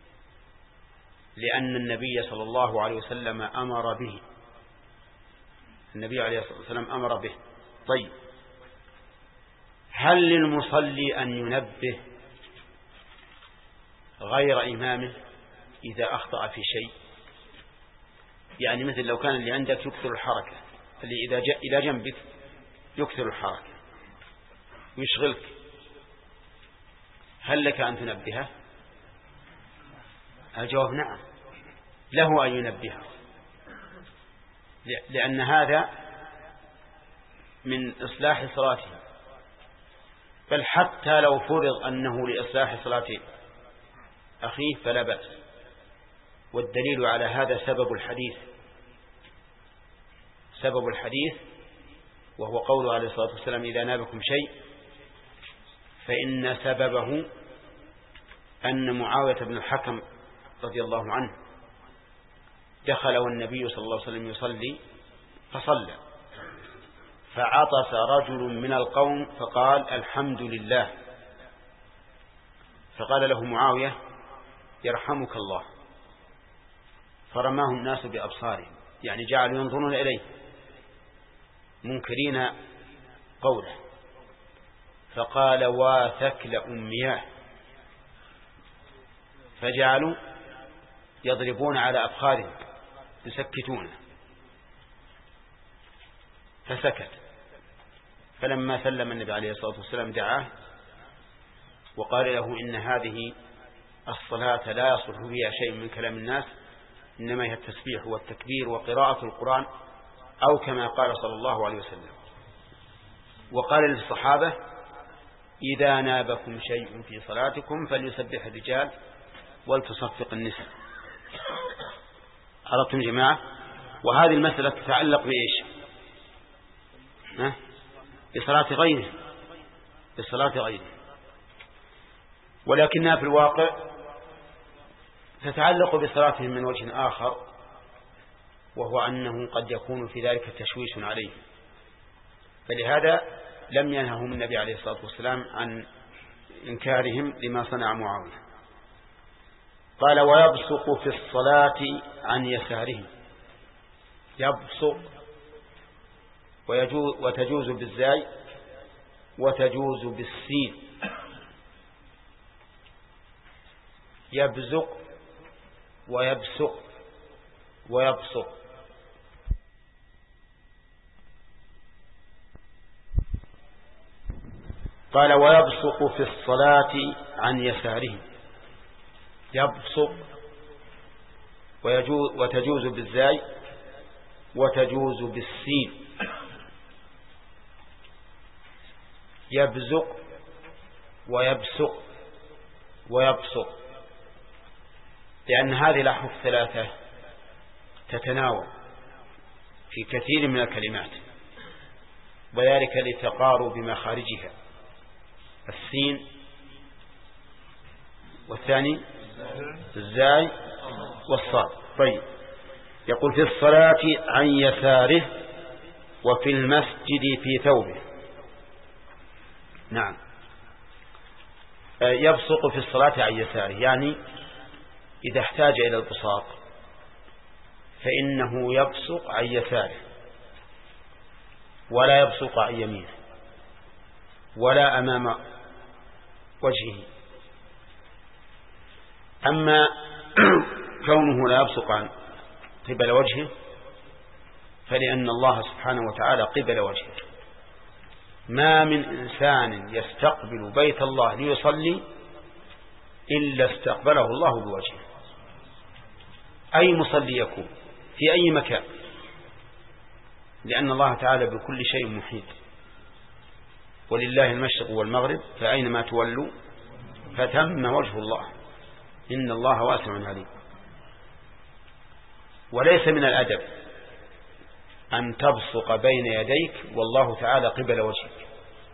لأن النبي صلى الله عليه وسلم أمر به النبي عليه الصلاة والسلام أمر به. طيب، هل للمصلي أن ينبه غير إمامه إذا أخطأ في شيء؟ يعني مثل لو كان اللي عندك يكثر الحركة، اللي إذا جاء إلى جنبك يكثر الحركة ويشغلك، هل لك أن تنبهه؟ الجواب نعم، له أن ينبهه، لأن هذا من إصلاح صلاته، بل حتى لو فرض أنه لإصلاح صلاة أخيه فلا بأس. والدليل على هذا سبب الحديث سبب الحديث وهو قوله عليه الصلاة والسلام إذا نابكم شيء فإن سببه أن معاوية بن الحكم رضي الله عنه دخل والنبي صلى الله عليه وسلم يصلي فصلى، فعطس رجل من القوم فقال الحمد لله، فقال له معاوية يرحمك الله، فرماه الناس بأبصارهم، يعني جعلوا ينظرون إليه منكرين قوله، فقال واثكل أمياه، فجعلوا يضربون على أفخاذهم يسكتونه. فسكت. فلما سلم النبي عليه الصلاة والسلام دعاه وقال له إن هذه الصلاة لا يصلح فيها شيء من كلام الناس، إنما هي التسبيح والتكبير وقراءة القرآن، أو كما قال صلى الله عليه وسلم. وقال للصحابة: إذا نابكم شيء في صلاتكم فليسبح الرجال ولتصفق النساء. عرفتم جماعة؟ وهذه المسألة تتعلق بإيش؟ ها؟ بصلاة غيره، بصلاة غيره، ولكنها في الواقع تتعلق بصلاتهم من وجه آخر، وهو أنه قد يكون في ذلك تشويش عليه. فلهذا لم ينههم النبي عليه الصلاة والسلام عن إنكارهم لما صنع معاوية. قال: ويبصق في الصلاة عن يساره. يبصق وتجوز بالزاي وتجوز بالسين. يبزق ويبصق ويبصق. قال: ويبصق في الصلاة عن يساره. يبصق وتجوز بالزاي وتجوز بالسين. يبزق ويبصق ويبصق، لأن هذه الأحرف الثلاثة تتناول في كثير من الكلمات، وذلك لتقارب مخارجها، السين والثاني الزاي والصاد. طيب، يقول: في الصلاة عن يساره وفي المسجد في ثوبه. نعم، يبصق في الصلاة عن يساره، يعني إذا احتاج إلى البصاق فإنه يبصق عن يساره، ولا يبصق عن يمينه ولا أمام وجهه. أما كونه لا يبصق عن قبل وجهه فلأن الله سبحانه وتعالى قبل وجهه. ما من إنسان يستقبل بيت الله ليصلي إلا استقبله الله بوجهه، أي مصلي يكون في أي مكان، لأن الله تعالى بكل شيء محيط. ولله المشرق والمغرب فأينما تولوا فتم وجه الله، إن الله واسع عليم. وليس من الأدب أن تبصق بين يديك والله تعالى قبل وجهك.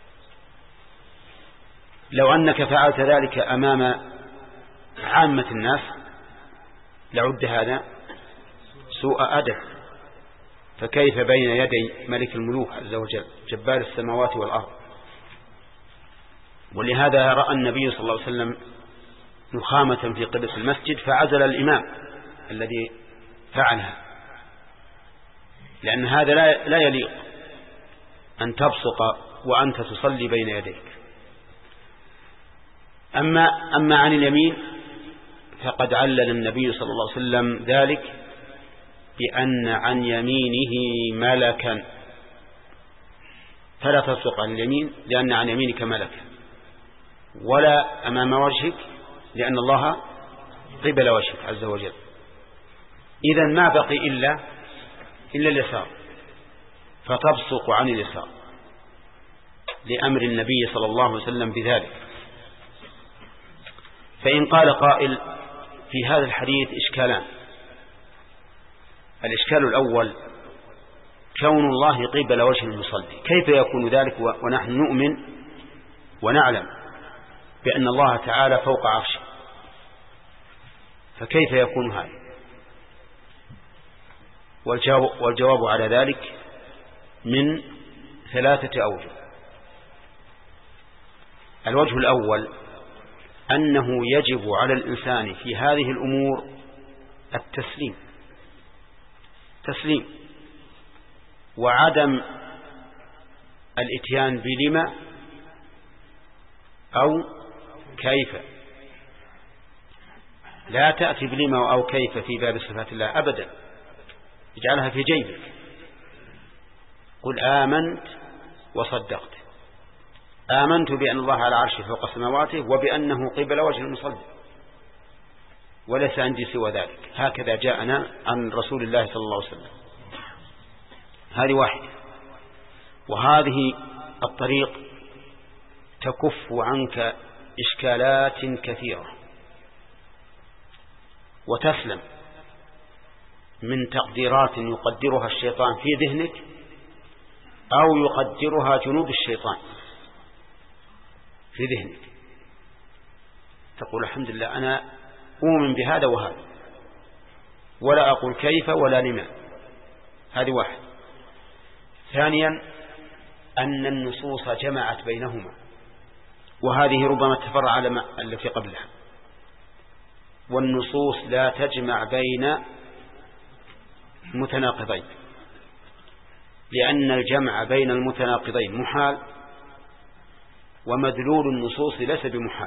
لو أنك فعلت ذلك أمام عامة الناس لعد هذا سوء أدب، فكيف بين يدي ملك الملوك عز وجل جبار السماوات والأرض. ولهذا رأى النبي صلى الله عليه وسلم نخامة في قبلة المسجد فعزل الإمام الذي فعلها، لأن هذا لا لا يليق أن تبصق وأنت تصلي بين يديك. أما أما عن اليمين فقد علل النبي صلى الله عليه وسلم ذلك بأن عن يمينه ملكا، فلا تبصق عن اليمين لأن عن يمينك ملكا، ولا أمام وجهك لأن الله قبل وجهك عز وجل. إذن ما بقي إلا إلا اليسار، فتبصق عن اليسار لأمر النبي صلى الله عليه وسلم بذلك. فإن قال قائل: في هذا الحديث إشكالان. الإشكال الأول: كون الله قبل وجه المصلي، كيف يكون ذلك ونحن نؤمن ونعلم بأن الله تعالى فوق عرشه؟ فكيف يكون هذا؟ والجواب, والجواب على ذلك من ثلاثة أوجه. الوجه الأول أنه يجب على الإنسان في هذه الأمور التسليم تسليم وعدم الاتيان بلما أو كيف. لا تأتي بلما أو كيف في باب صفات الله أبدا، اجعلها في جيبك. قل آمنت وصدقت. آمنت بأن الله على عرشه فوق سماواته وبأنه قبل وجه المصلي، وليس عندي سوى ذلك. هكذا جاءنا عن رسول الله صلى الله عليه وسلم. هذه واحدة. وهذه الطريق تكف عنك إشكالات كثيرة وتسلم من تقديرات يقدرها الشيطان في ذهنك أو يقدرها جنود الشيطان في ذهنك. تقول الحمد لله أنا أؤمن بهذا وهذا، ولا أقول كيف ولا لما. هذه واحد. ثانيا أن النصوص جمعت بينهما، وهذه ربما تفرع على التي قبلها. والنصوص لا تجمع بين متناقضين، لأن الجمع بين المتناقضين محال، ومدلول النصوص ليس بمحال.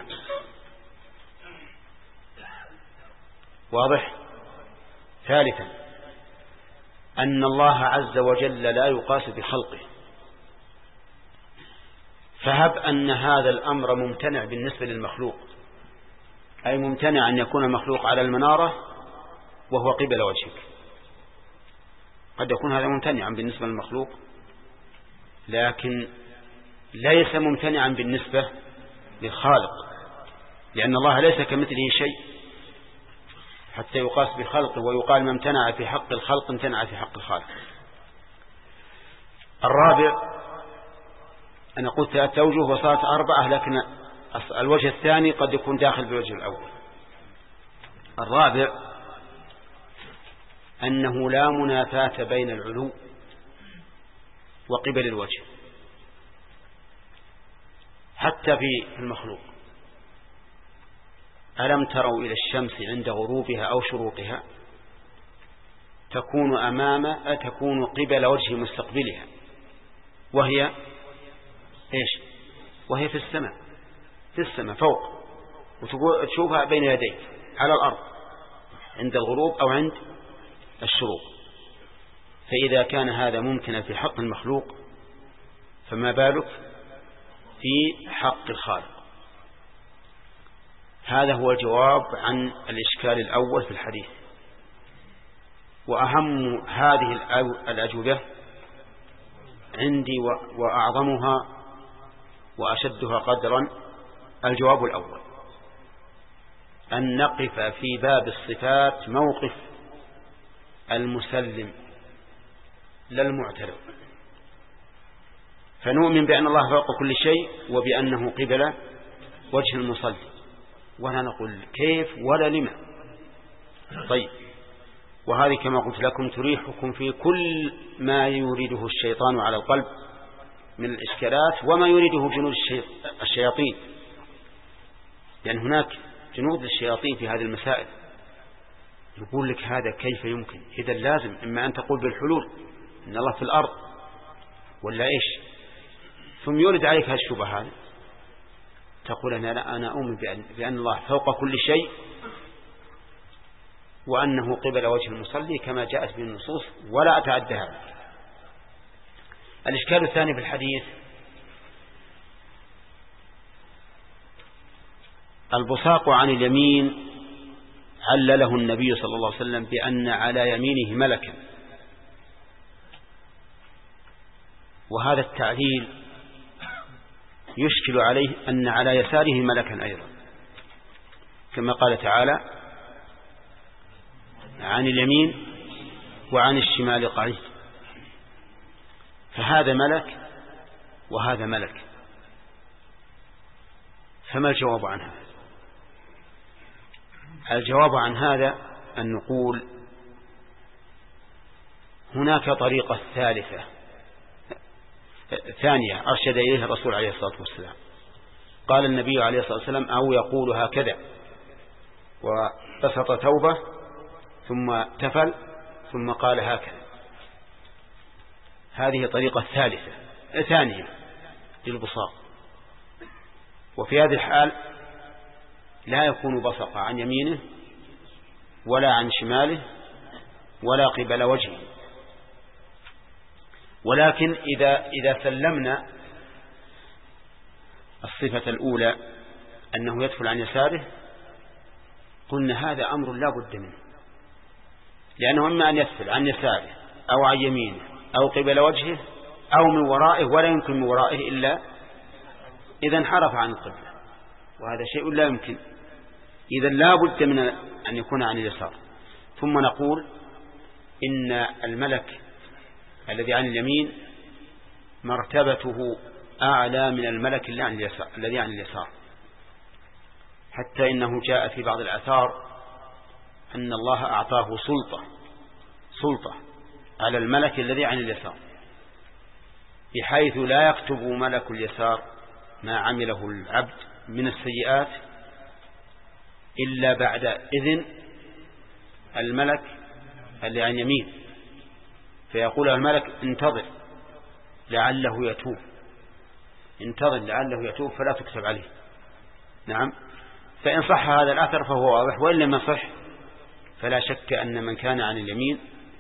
واضح؟ ثالثا أن الله عز وجل لا يقاس بخلقه، فهب أن هذا الأمر ممتنع بالنسبة للمخلوق، أي ممتنع أن يكون المخلوق على المنارة وهو قبل وجهك. قد يكون هذا ممتنعا بالنسبة للمخلوق، لكن ليس ممتنعا بالنسبة للخالق، لأن الله ليس كمثله شيء حتى يقاس بخلقه ويقال ما امتنع في حق الخلق امتنع في حق الخالق. الرابع أنا قلت ثلاثة أوجه وصارت أربعة، لكن الوجه الثاني قد يكون داخل بالوجه الأول. الرابع أنه لا منافاة بين العلو وقبل الوجه حتى في المخلوق. ألم تروا إلى الشمس عند غروبها أو شروقها تكون أمام تكون قبل وجه مستقبلها، وهي إيش؟ وهي في السماء، في السماء فوق، وتشوفها بين يديك على الأرض عند الغروب أو عند الشروق. فإذا كان هذا ممكنا في حق المخلوق فما بالك في حق الخالق. هذا هو الجواب عن الإشكال الأول في الحديث. وأهم هذه الأجوبة عندي وأعظمها وأشدها قدرا الجواب الأول، أن نقف في باب الصفات موقف المسلم لا المعترض، فنؤمن بأن الله فوق كل شيء وبأنه قبل وجه المصلي، ولا نقول كيف ولا لما. طيب، وهذه كما قلت لكم تريحكم في كل ما يريده الشيطان على القلب من الإشكالات وما يريده جنود الشياطين، لأن هناك جنود الشياطين في هذه المسائل. يقول لك هذا كيف يمكن؟ إذا لازم إما أن تقول بالحلول إن الله في الأرض ولا إيش، ثم يورد عليك هذه الشبهات تقول أنا لا أنا أؤمن بأن, بأن الله فوق كل شيء وأنه قبل وجه المصلي كما جاءت به النصوص ولا أتعدى هذا. الإشكال الثاني في الحديث البصاق عن اليمين، علله النبي صلى الله عليه وسلم بأن على يمينه ملكا، وهذا التعليل يشكل عليه أن على يساره ملكا أيضا، كما قال تعالى عن اليمين وعن الشمال قعيد، فهذا ملك وهذا ملك، فما الجواب عن هذا؟ الجواب عن هذا أن نقول هناك طريقة ثالثة ثانية أرشد إليها الرسول عليه الصلاة والسلام. قال النبي عليه الصلاة والسلام أو يقول هكذا وبسط توبة ثم تفل ثم قال هكذا. هذه طريقة ثالثة ثانية للبصاق، وفي هذه الحال لا يكون بصق عن يمينه ولا عن شماله ولا قبل وجهه، ولكن إذا إذا سلمنا الصفة الأولى أنه يدخل عن يساره قلنا هذا أمر لا بد منه، لأنه إما أن يدخل عن يساره أو عن يمينه أو قبل وجهه أو من ورائه، ولا يمكن من ورائه إلا إذا انحرف عن القبلة، وهذا شيء لا يمكن. إذا لا بد من أن يكون عن اليسار. ثم نقول إن الملك الذي عن اليمين مرتبته أعلى من الملك الذي عن اليسار الذي عن اليسار، حتى إنه جاء في بعض الآثار أن الله أعطاه سلطة سلطة على الملك الذي عن اليسار، بحيث لا يكتب ملك اليسار ما عمله العبد من السيئات إلا بعد إذن الملك اللي عن يمين، فيقول الملك انتظر لعله يتوب، انتظر لعله يتوب فلا تكتب عليه. نعم. فإن صح هذا الأثر فهو واضح، وإن لم يصح فلا شك أن من كان عن اليمين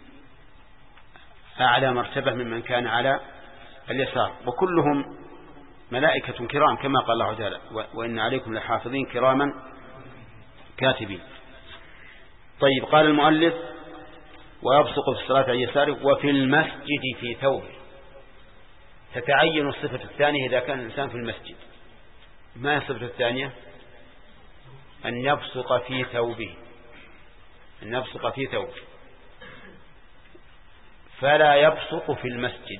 أعلى مرتبة ممن كان على اليسار، وكلهم ملائكة كرام كما قال الله تعالى وإن عليكم لحافظين كراما كاتبين. طيب، قال المؤلف ويبصق في الصلاة عن يساره وفي المسجد في ثوبه. تتعين الصفة الثانية إذا كان الإنسان في المسجد. ما هي الصفة الثانية؟ أن يبصق في ثوبه، أن يبصق في ثوبه، فلا يبصق في المسجد.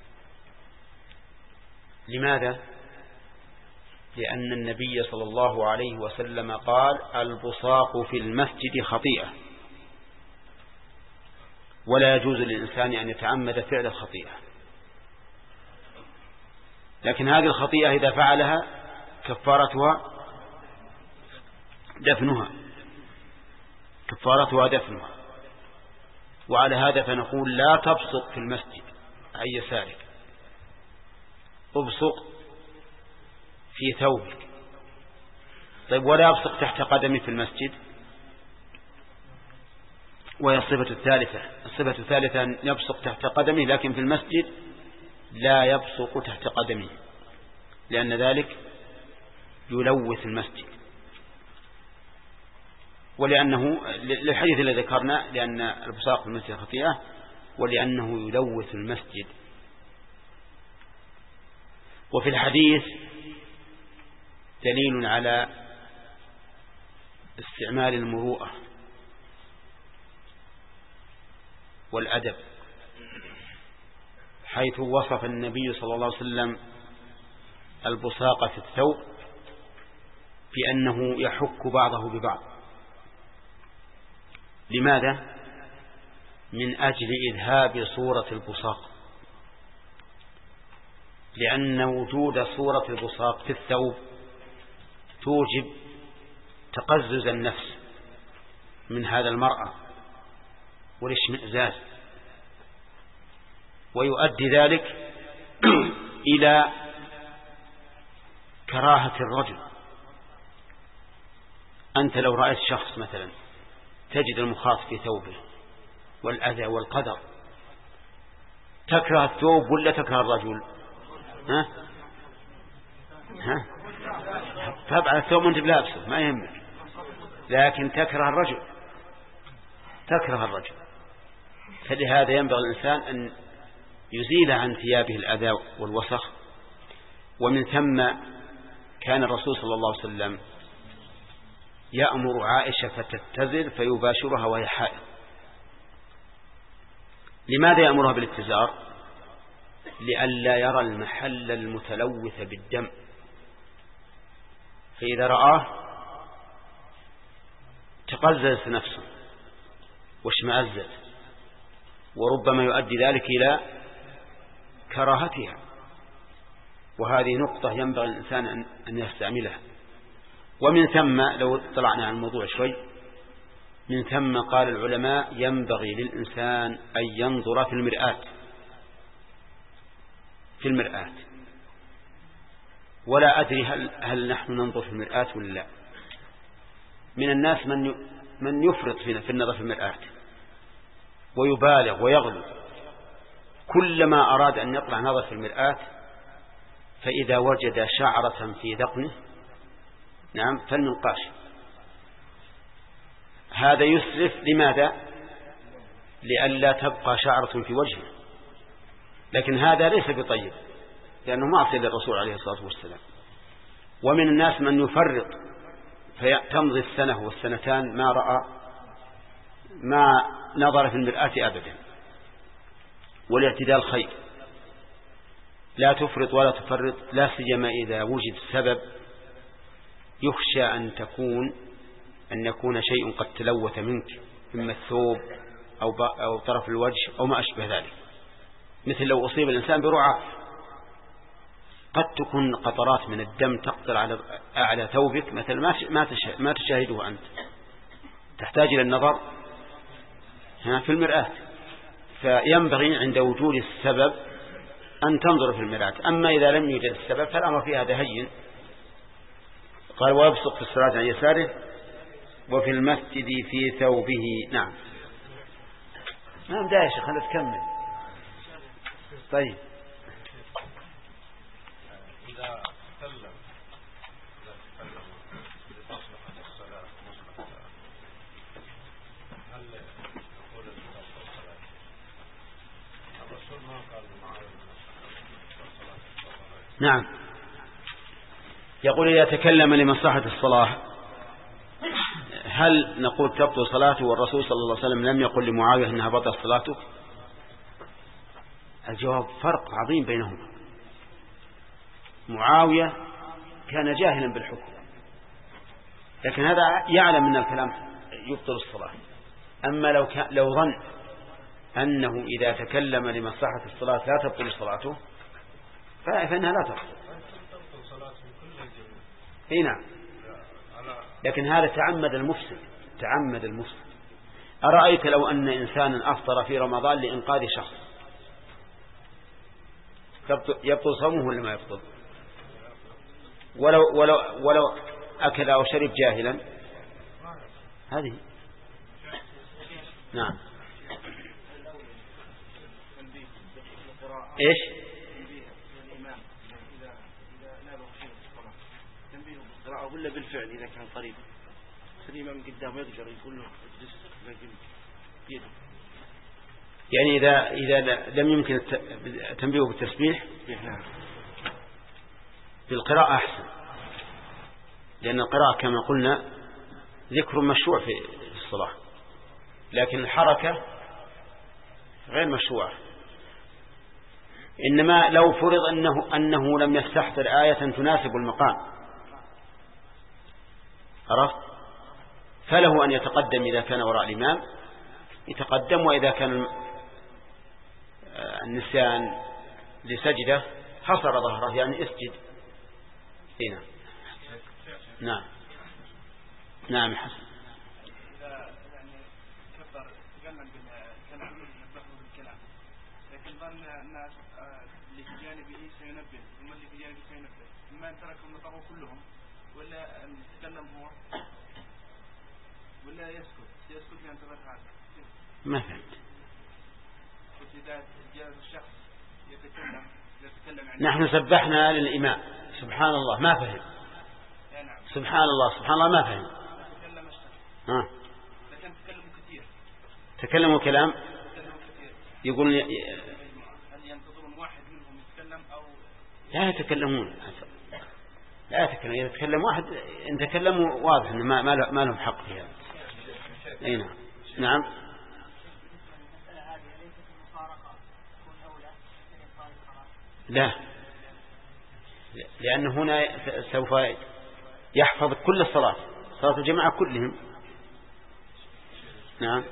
لماذا؟ لأن النبي صلى الله عليه وسلم قال البصاق في المسجد خطيئة، ولا يجوز للإنسان أن يتعمد فعل الخطيئة، لكن هذه الخطيئة إذا فعلها كفارتها دفنها كفارتها دفنها وعلى هذا فنقول لا تبصق في المسجد عن يسارك، ابصق في ثوبك. طيب، ولا يبصق تحت قدمي في المسجد، وهي الصفة الثالثة. الصفة الثالثة أن يبصق تحت قدمه، لكن في المسجد لا يبصق تحت قدمه، لأن ذلك يلوث المسجد، ولأنه للحديث الذي ذكرنا لأن البصاق في المسجد خطيئة، ولأنه يلوث المسجد. وفي الحديث دليل على استعمال المروءة والأدب، حيث وصف النبي صلى الله عليه وسلم البصاق في الثوب بأنه يحك بعضه ببعض. لماذا؟ من أجل إذهاب صورة البصاق، لأن وجود صورة البصاق في الثوب توجب تقزز النفس من هذا المرأة والاشمئزاز، ويؤدي ذلك إلى كراهة الرجل. أنت لو رأيت شخص مثلا تجد المخاط في ثوبه والأذى والقدر، تكره الثوب ولا تكره الرجل؟ ها؟ ها؟ طبعا الثوب أنت بلابسه ما يهمك، لكن تكره الرجل تكره الرجل فلهذا ينبغي الإنسان أن يزيل عن ثيابه الأذى والوسخ. ومن ثم كان الرسول صلى الله عليه وسلم يأمر عائشة فتتزر فيباشرها وهي حائض. لماذا يأمرها بالاتزار؟ لئلا يرى المحل المتلوث بالدم، فإذا رآه تقززت نفسه واشمأزت، وربما يؤدي ذلك إلى كراهتها، وهذه نقطة ينبغي الإنسان أن يستعملها. ومن ثم لو طلعنا عن الموضوع شوي، من ثم قال العلماء ينبغي للإنسان أن ينظر في المرآة في المرآة ولا أدري هل, هل نحن ننظر في المرآة ولا لا. من الناس من من يفرط فينا في النظر في المرآة ويبالغ ويغلو، كلما أراد أن يطلع نظر في المرآة فإذا وجد شعرة في ذقنه نعم فالمنقاش هذا يسرف. لماذا؟ لئلا تبقى شعرة في وجهه، لكن هذا ليس بطيب لأنه معصية للرسول عليه الصلاة والسلام. ومن الناس من يفرط فتمضي السنة والسنتان ما رأى ما نظر في المرآة أبدا. والاعتدال خير، لا تفرط ولا تفرط، لا سيما إذا وجد سبب يخشى أن تكون أن يكون شيء قد تلوث منك، إما الثوب أو, أو طرف الوجه أو ما أشبه ذلك. مثل لو أصيب الإنسان برعاف قد تكون قطرات من الدم تقطر على على ثوبك مثل ما ما تشاهده أنت، تحتاج إلى النظر في المرآة. فينبغي عند وجود السبب أن تنظر في المرآة. أما إذا لم يوجد السبب فالأمر فيها هين. قال ويبصق في الصلاة عن يساره وفي المسجد في ثوبه. نعم نعم ده يا شيخ خلنا تكمل. طيب إذا تكلم إذا تكلم لتصلح الصلاة مصلحة هل يقول الصلاة الرسول ما قال معاوية الصلاة؟ نعم يقول إذا تكلم لمصلحة الصلاة هل نقول تبطل صلاته والرسول صلى الله عليه وسلم لم يقل لمعاوية أنها بطل صلاته؟ الجواب فرق عظيم بينهما. معاوية كان جاهلا بالحكم، لكن هذا يعلم أن الكلام يبطل الصلاة. أما لو كان لو ظن أنه إذا تكلم لمصلحة الصلاة لا تبطل صلاته فإنها لا تبطل. اي نعم، لكن هذا تعمد المفسد تعمد المفسد. أرأيت لو أن إنسانا أفطر في رمضان لإنقاذ شخص يبطل صومه ولا ما يبطل؟ ولو ولو ولو أكل أو شرب جاهلا هذه. نعم إيش ولا بالفعل إذا كان قريب الإمام قدامه يقدر يقول له اجلس بيده. يعني إذا إذا لم يمكن التنبيه بالتسبيح بالقراءة أحسن، لأن القراءة كما قلنا ذكر مشروع في الصلاة، لكن الحركة غير مشروعة. إنما لو فرض أنه أنه لم يستحضر آية تناسب المقام عرفت فله أن يتقدم إذا كان وراء الإمام يتقدم، وإذا كان النسيان لسجدة حصر ظهره يعني اسجد. هنا نعم نعم حسن. إذا يعني كبر تكلم بالكلام نبهه بالكلام، لكن ظن الناس اللي في جانبه سينبه ثم اللي في جانبه سينبه، إما أن تركهم نطقوا كلهم ولا أن يتكلم هو ولا يسكت يسكت ينتبه هذا. ما فهمت. إذا جاء الشخص يتكلم يتكلم عن نحن سبحنا للإمام سبحان الله ما فهم. سبحان الله سبحان الله ما فهم. تكلم الشخص ها لكن تكلموا كثير تكلموا كلام يقول هل ينتظرون واحد منهم يتكلم أو لا يتكلمون لا يتكلم. إذا تكلم واحد إن تكلموا واضح إنه ما ما لهم حق فيها. أي نعم نعم. لا لأن هنا سوف يحفظ كل الصلاة صلاة الجماعة كلهم. نعم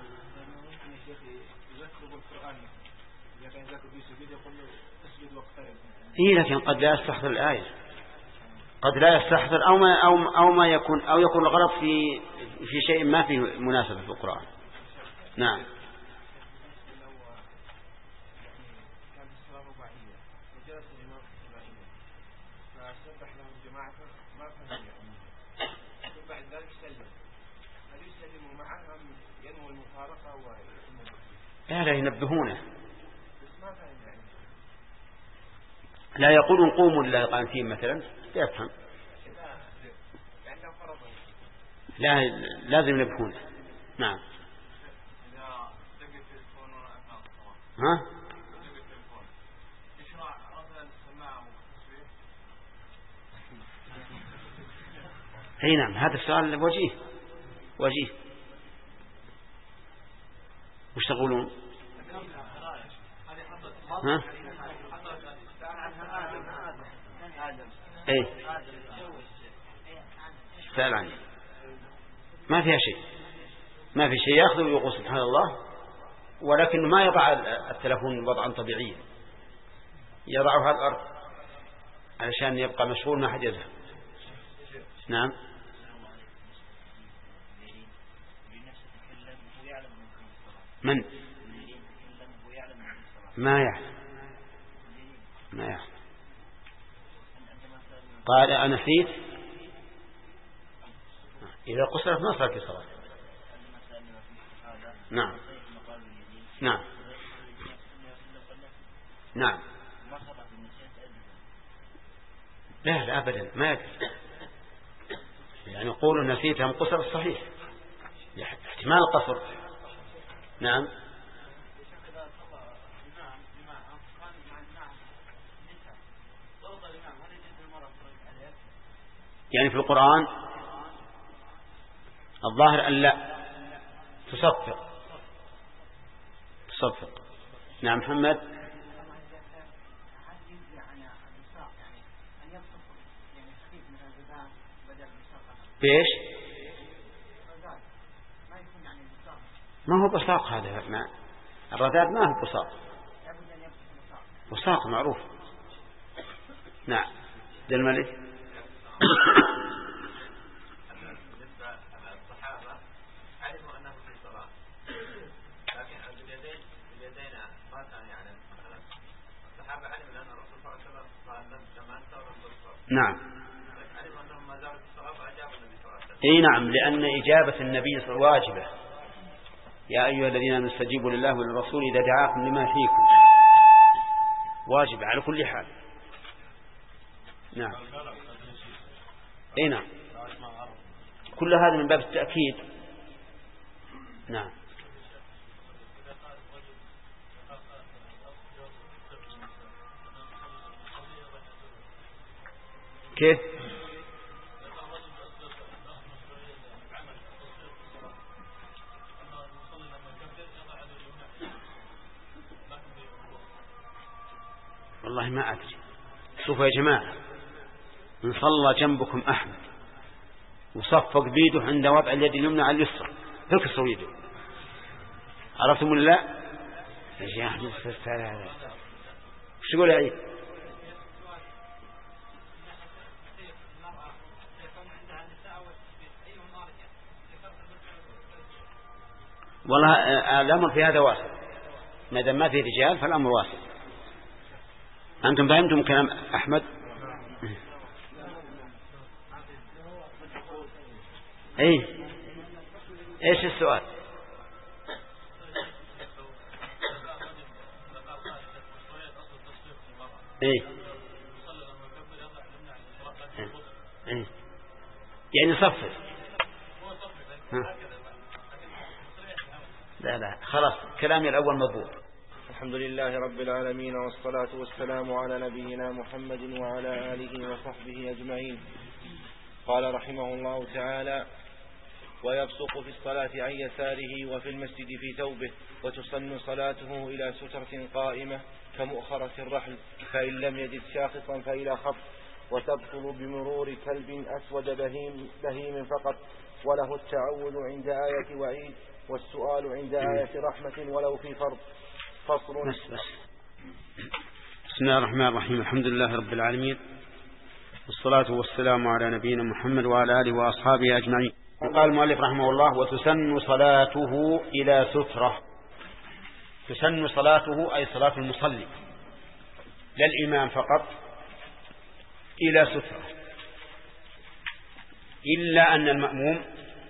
إيه لكن قد لا يستحضر الآية، قد لا يستحضر أو ما أو أو ما يكون أو يكون الغلط في في شيء ما فيه مناسبة في القرآن. نعم لا لا ينبهونه لا يقولون قوموا لله قانتين مثلا يفهم. لا لازم ينبهون. نعم. ها اي نعم هذا السؤال وجيه وجيه. وش تقولون؟ ها ايه سأل عني ما فيها شيء ما في شيء يأخذ ويقول سبحان الله، ولكن ما يضع التلفون وضعا طبيعيا، يضعه على الأرض علشان يبقى مشغول ما حد يذهب. نعم. من ما يعلم ما يعلم قال أنا نسيت إذا قصرت ما صار في صلاة. نعم نعم نعم لا لا أبدا ما يدري، يعني قولوا نسيتهم قصر الصحيح احتمال القصر. نعم. يعني في القرآن الظاهر أن لا تصفق تصفق. نعم محمد. بيش ما هو بساق هذا ما الرذاذ ما هو بساق بساق معروف. نعم ذا الملك. الصحابة علموا أنه في صلاة لكن اليدين اليدين ما كان يعلم. الصحابة علموا أن الرسول صلى الله عليه وسلم قال لما استوى بالصلاة. نعم. علموا أنهم ما زالوا في الصلاة فأجابوا النبي صلى الله عليه وسلم. اي نعم لأن إجابة النبي صلى الله عليه وسلم واجبة. يا أيها الذين آمنوا استجيبوا لله وللرسول إذا دعاكم لما يحييكم، واجبة على كل حال. نعم. اي نعم كل هذا من باب التأكيد. نعم. كيف؟ والله ما أدري. شوفوا يا جماعة، إن صلى جنبكم أحمد وصفق بيده عند وضع اليد اليمنى على اليسرى فكسروا يده. عرفتم ولا لا؟ يا أحمد وش يقول يا عيد؟ والله الأمر في هذا واسع، ما دام ما في رجال فالأمر واسع. أنتم فهمتم كلام أحمد؟ ايه ايش السؤال؟ ايه ايه يعني صفر. لا لا خلاص كلامي الأول مضبوط. الحمد لله رب العالمين، والصلاة والسلام على نبينا محمد وعلى آله وصحبه أجمعين. قال رحمه الله تعالى: ويبصق في الصلاة عن يساره وفي المسجد في ثوبه، وتسن صلاته إلى سترة قائمة كمؤخرة الرحل، فإن لم يجد شاخصا فإلى خط، وتبطل بمرور كلب أسود بهيم, بهيم فقط، وله التعوذ عند آية وعيد، والسؤال عند آية رحمة ولو في فرض. فصل. بس بس. بسم الله الرحمن الرحيم، الحمد لله رب العالمين، والصلاة والسلام على نبينا محمد وعلى آله وأصحابه أجمعين. قال المؤلف رحمه الله: وتسن صلاته إلى سترة. تسن صلاته أي صلاة المصلي لا الإمام فقط، إلى سترة، إلا أن المأموم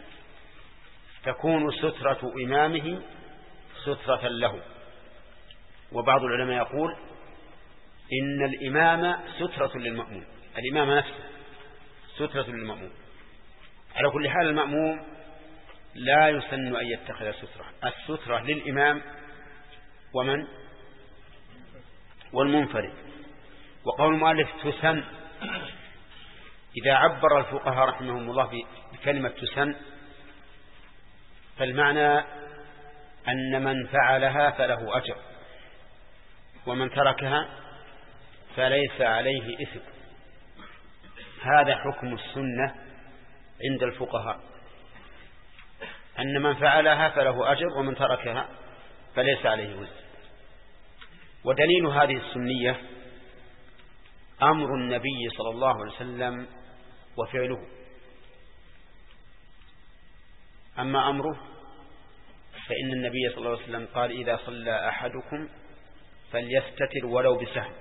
تكون سترة إمامه سترة له. وبعض العلماء يقول إن الإمام سترة للمأموم، الإمام نفسه سترة للمأموم. على كل حال المأموم لا يسن أن يتخذ سترة، السترة للإمام ومن والمنفرد. وقول المؤلف تسن، إذا عبر الفقهاء رحمهم الله بكلمة تسن فالمعنى أن من فعلها فله أجر، ومن تركها فليس عليه إثم. هذا حكم السنة عند الفقهاء، أن من فعلها فله أجر ومن تركها فليس عليه وزر. ودليل هذه السنية أمر النبي صلى الله عليه وسلم وفعله. أما أمره فإن النبي صلى الله عليه وسلم قال إذا صلى أحدكم فليستتر ولو بسهم.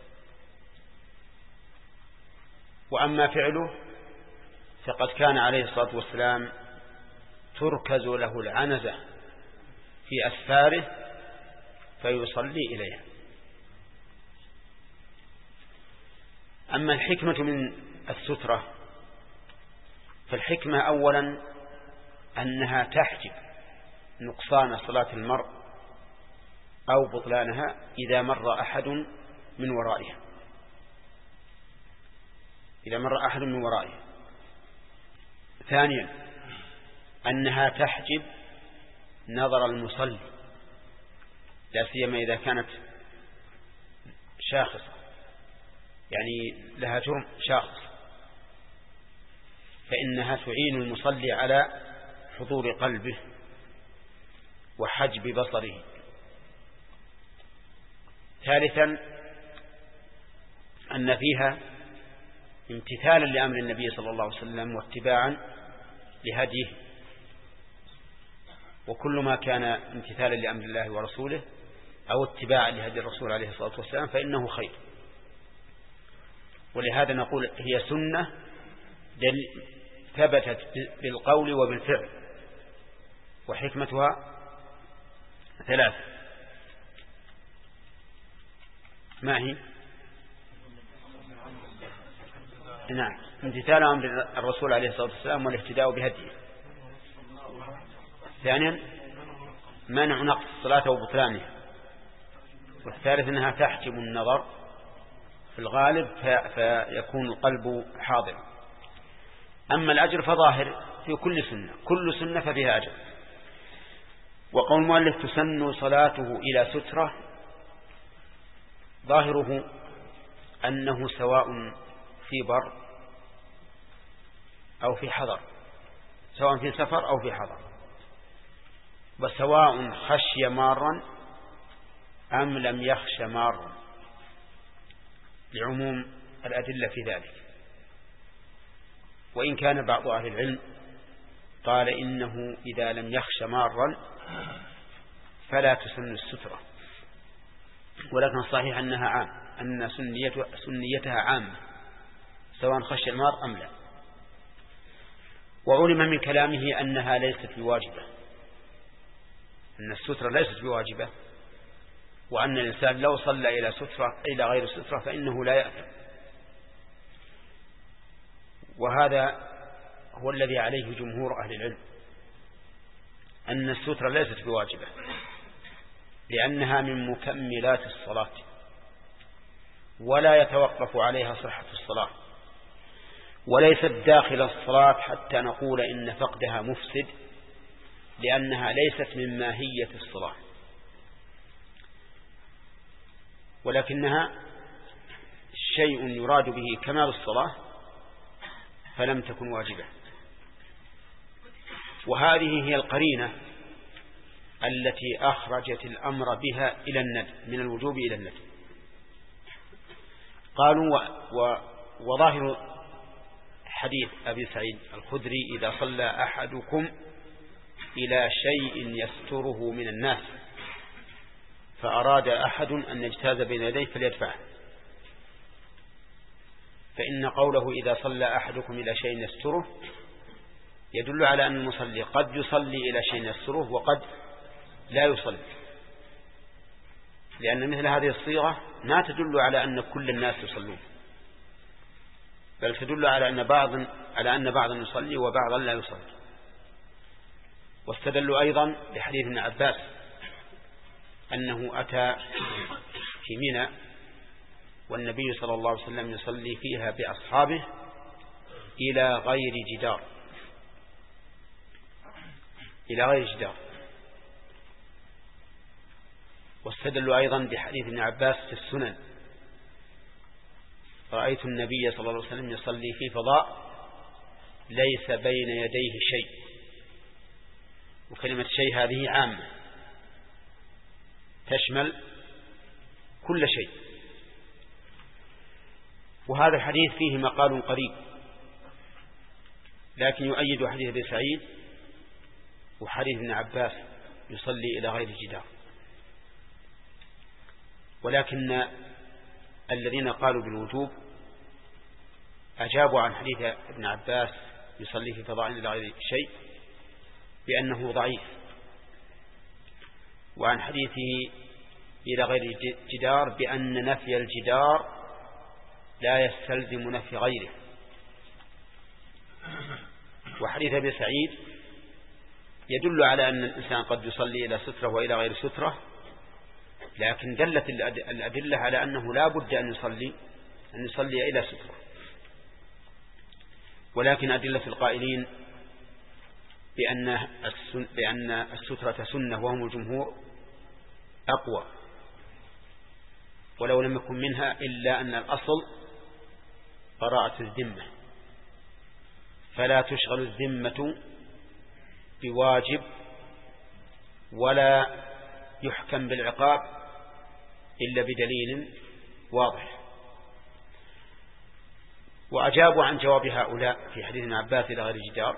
وأما فعله فقد كان عليه الصلاة والسلام تركز له العنزة في أسفاره فيصلي إليها. أما الحكمة من السترة فالحكمة أولا أنها تحجب نقصان صلاة المرء أو بطلانها إذا مر أحد من ورائها إذا مر أحد من ورائها ثانيا أنها تحجب نظر المصلي، لا سيما إذا كانت شاخصة، يعني لها جرم شاخص، فإنها تعين المصلي على حضور قلبه وحجب بصره. ثالثا أن فيها امتثالا لأمر النبي صلى الله عليه وسلم واتباعا لهديه، وكل ما كان امتثالا لأمر الله ورسوله أو اتباعا لهدي الرسول عليه الصلاة والسلام فإنه خير. ولهذا نقول هي سنة ثبتت بالقول وبالفعل. وحكمتها ثلاث. ما هي؟ نعم، امتثال أمر الرسول عليه الصلاة والسلام والاهتداء بهديه. ثانيا منع نقص الصلاة وبطلانها. والثالث أنها تحجب النظر في الغالب فيكون القلب حاضر. أما الأجر فظاهر في كل سنة، كل سنة ففيها أجر. وقول المؤلف تسن صلاته إلى سترة ظاهره أنه سواء في بر أو في حضر، سواء في سفر أو في حضر، وسواء خشي مارا أم لم يخش مارا، لعموم الأدلة في ذلك. وإن كان بعض أهل العلم قال إنه إذا لم يخش مارا فلا تسن السترة، ولكن الصحيح أنها عام، أن سنيتها عامة سواء خشي المار أم لا. وعلم من كلامه أنها ليست بواجبة، أن السترة ليست بواجبة، وأن الإنسان لو صلى إلى سترة إلى غير سترة فإنه لا يأثم. وهذا هو الذي عليه جمهور أهل العلم، أن السترة ليست بواجبة لأنها من مكملات الصلاة ولا يتوقف عليها صحة الصلاة، وليست داخل الصلاة حتى نقول إن فقدها مفسد، لأنها ليست من ماهية الصلاة، ولكنها شيء يراد به كمال الصلاة فلم تكن واجبة. وهذه هي القرينة التي أخرجت الأمر بها إلى الندب، من الوجوب إلى الندب. قالوا و و وظاهر حديث أبي سعيد الخدري إذا صلى أحدكم إلى شيء يستره من الناس فأراد أحد أن يجتاز بين يديه فليدفعه، فإن قوله إذا صلى أحدكم إلى شيء يستره يدل على أن المصلي قد يصلي إلى شيء يستره وقد لا يصلي، لأن مثل هذه الصيغة ما تدل على أن كل الناس يصلون، بل تدل على أن بعض على أن بعضا يصلي وبعضا لا يصلي. واستدلوا أيضا بحديث ابن عباس أنه أتى في منى والنبي صلى الله عليه وسلم يصلي فيها بأصحابه إلى غير جدار إلى غير جدار. واستدلوا أيضا بحديث ابن عباس في السنن: رأيت النبي صلى الله عليه وسلم يصلي في فضاء ليس بين يديه شيء. وكلمة شيء هذه عامة تشمل كل شيء. وهذا الحديث فيه مقال قريب، لكن يؤيد حديث ابي سعيد وحديث ابن عباس يصلي إلى غير جدار. ولكن الذين قالوا بالوجوب أجابوا عن حديث ابن عباس يصلي في فضاء إلى غير شيء بأنه ضعيف، وعن حديثه إلى غير جدار بأن نفي الجدار لا يستلزم نفي غيره. وحديث ابي سعيد يدل على أن الإنسان قد يصلي إلى سترة وإلى غير سترة، لكن دلت الأدلة على أنه لا بد أن يصلي أن يصلي إلى سترة. ولكن أدلة القائلين بأن بأن السترة سنة وهم الجمهور أقوى، ولو لم يكن منها إلا أن الأصل براءة الذمة، فلا تشغل الذمة بواجب ولا يحكم بالعقاب إلا بدليل واضح. وأجابوا عن جواب هؤلاء في حديث ابن عباس إلى غير جدار،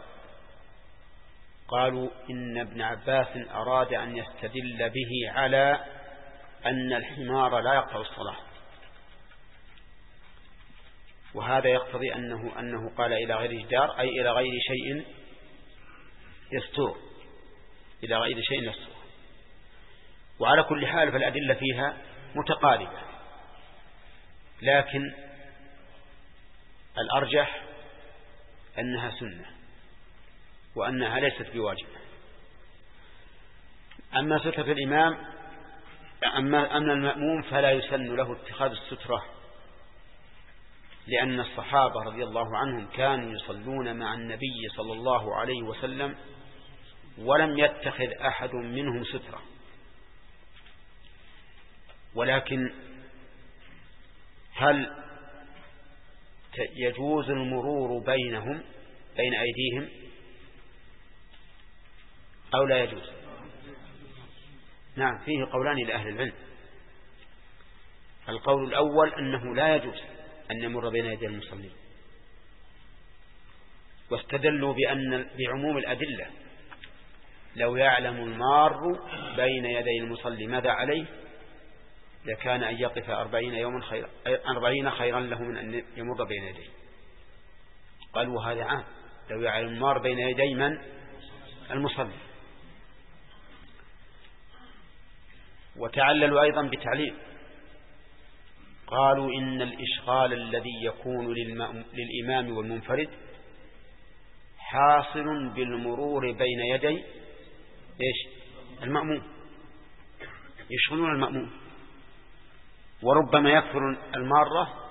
قالوا إن ابن عباس أراد أن يستدل به على أن الحمار لا يقطع الصلاة، وهذا يقتضي أنه, أنه قال إلى غير جدار أي إلى غير شيء يستر، إلى غير شيء يستر. وعلى كل حال فالأدلة فيها متقاربة، لكن الأرجح أنها سنة وأنها ليست بواجب. أما سترة الإمام أما أمن المأموم فلا يسن له اتخاذ السترة، لأن الصحابة رضي الله عنهم كانوا يصلون مع النبي صلى الله عليه وسلم ولم يتخذ أحد منهم سترة. ولكن هل يجوز المرور بينهم بين أيديهم أو لا يجوز؟ نعم، فيه قولان لأهل العلم. القول الأول أنه لا يجوز أن يمر بين يدي المصلين، واستدلوا بأن بعموم الأدلة لو يعلم المار بين يدي المصلي ماذا عليه لكان أن يقف أربعين يوما خيرا أربعين خيرا له من أن يمر بين يديه. قالوا هذا عام، لو يعلم المار بين يدي من؟ المصلي. وتعللوا أيضا بتعليل، قالوا إن الإشغال الذي يكون للإمام والمنفرد حاصل بالمرور بين يدي إيش؟ المأموم، يشغلون المأموم، وربما يكثر المارة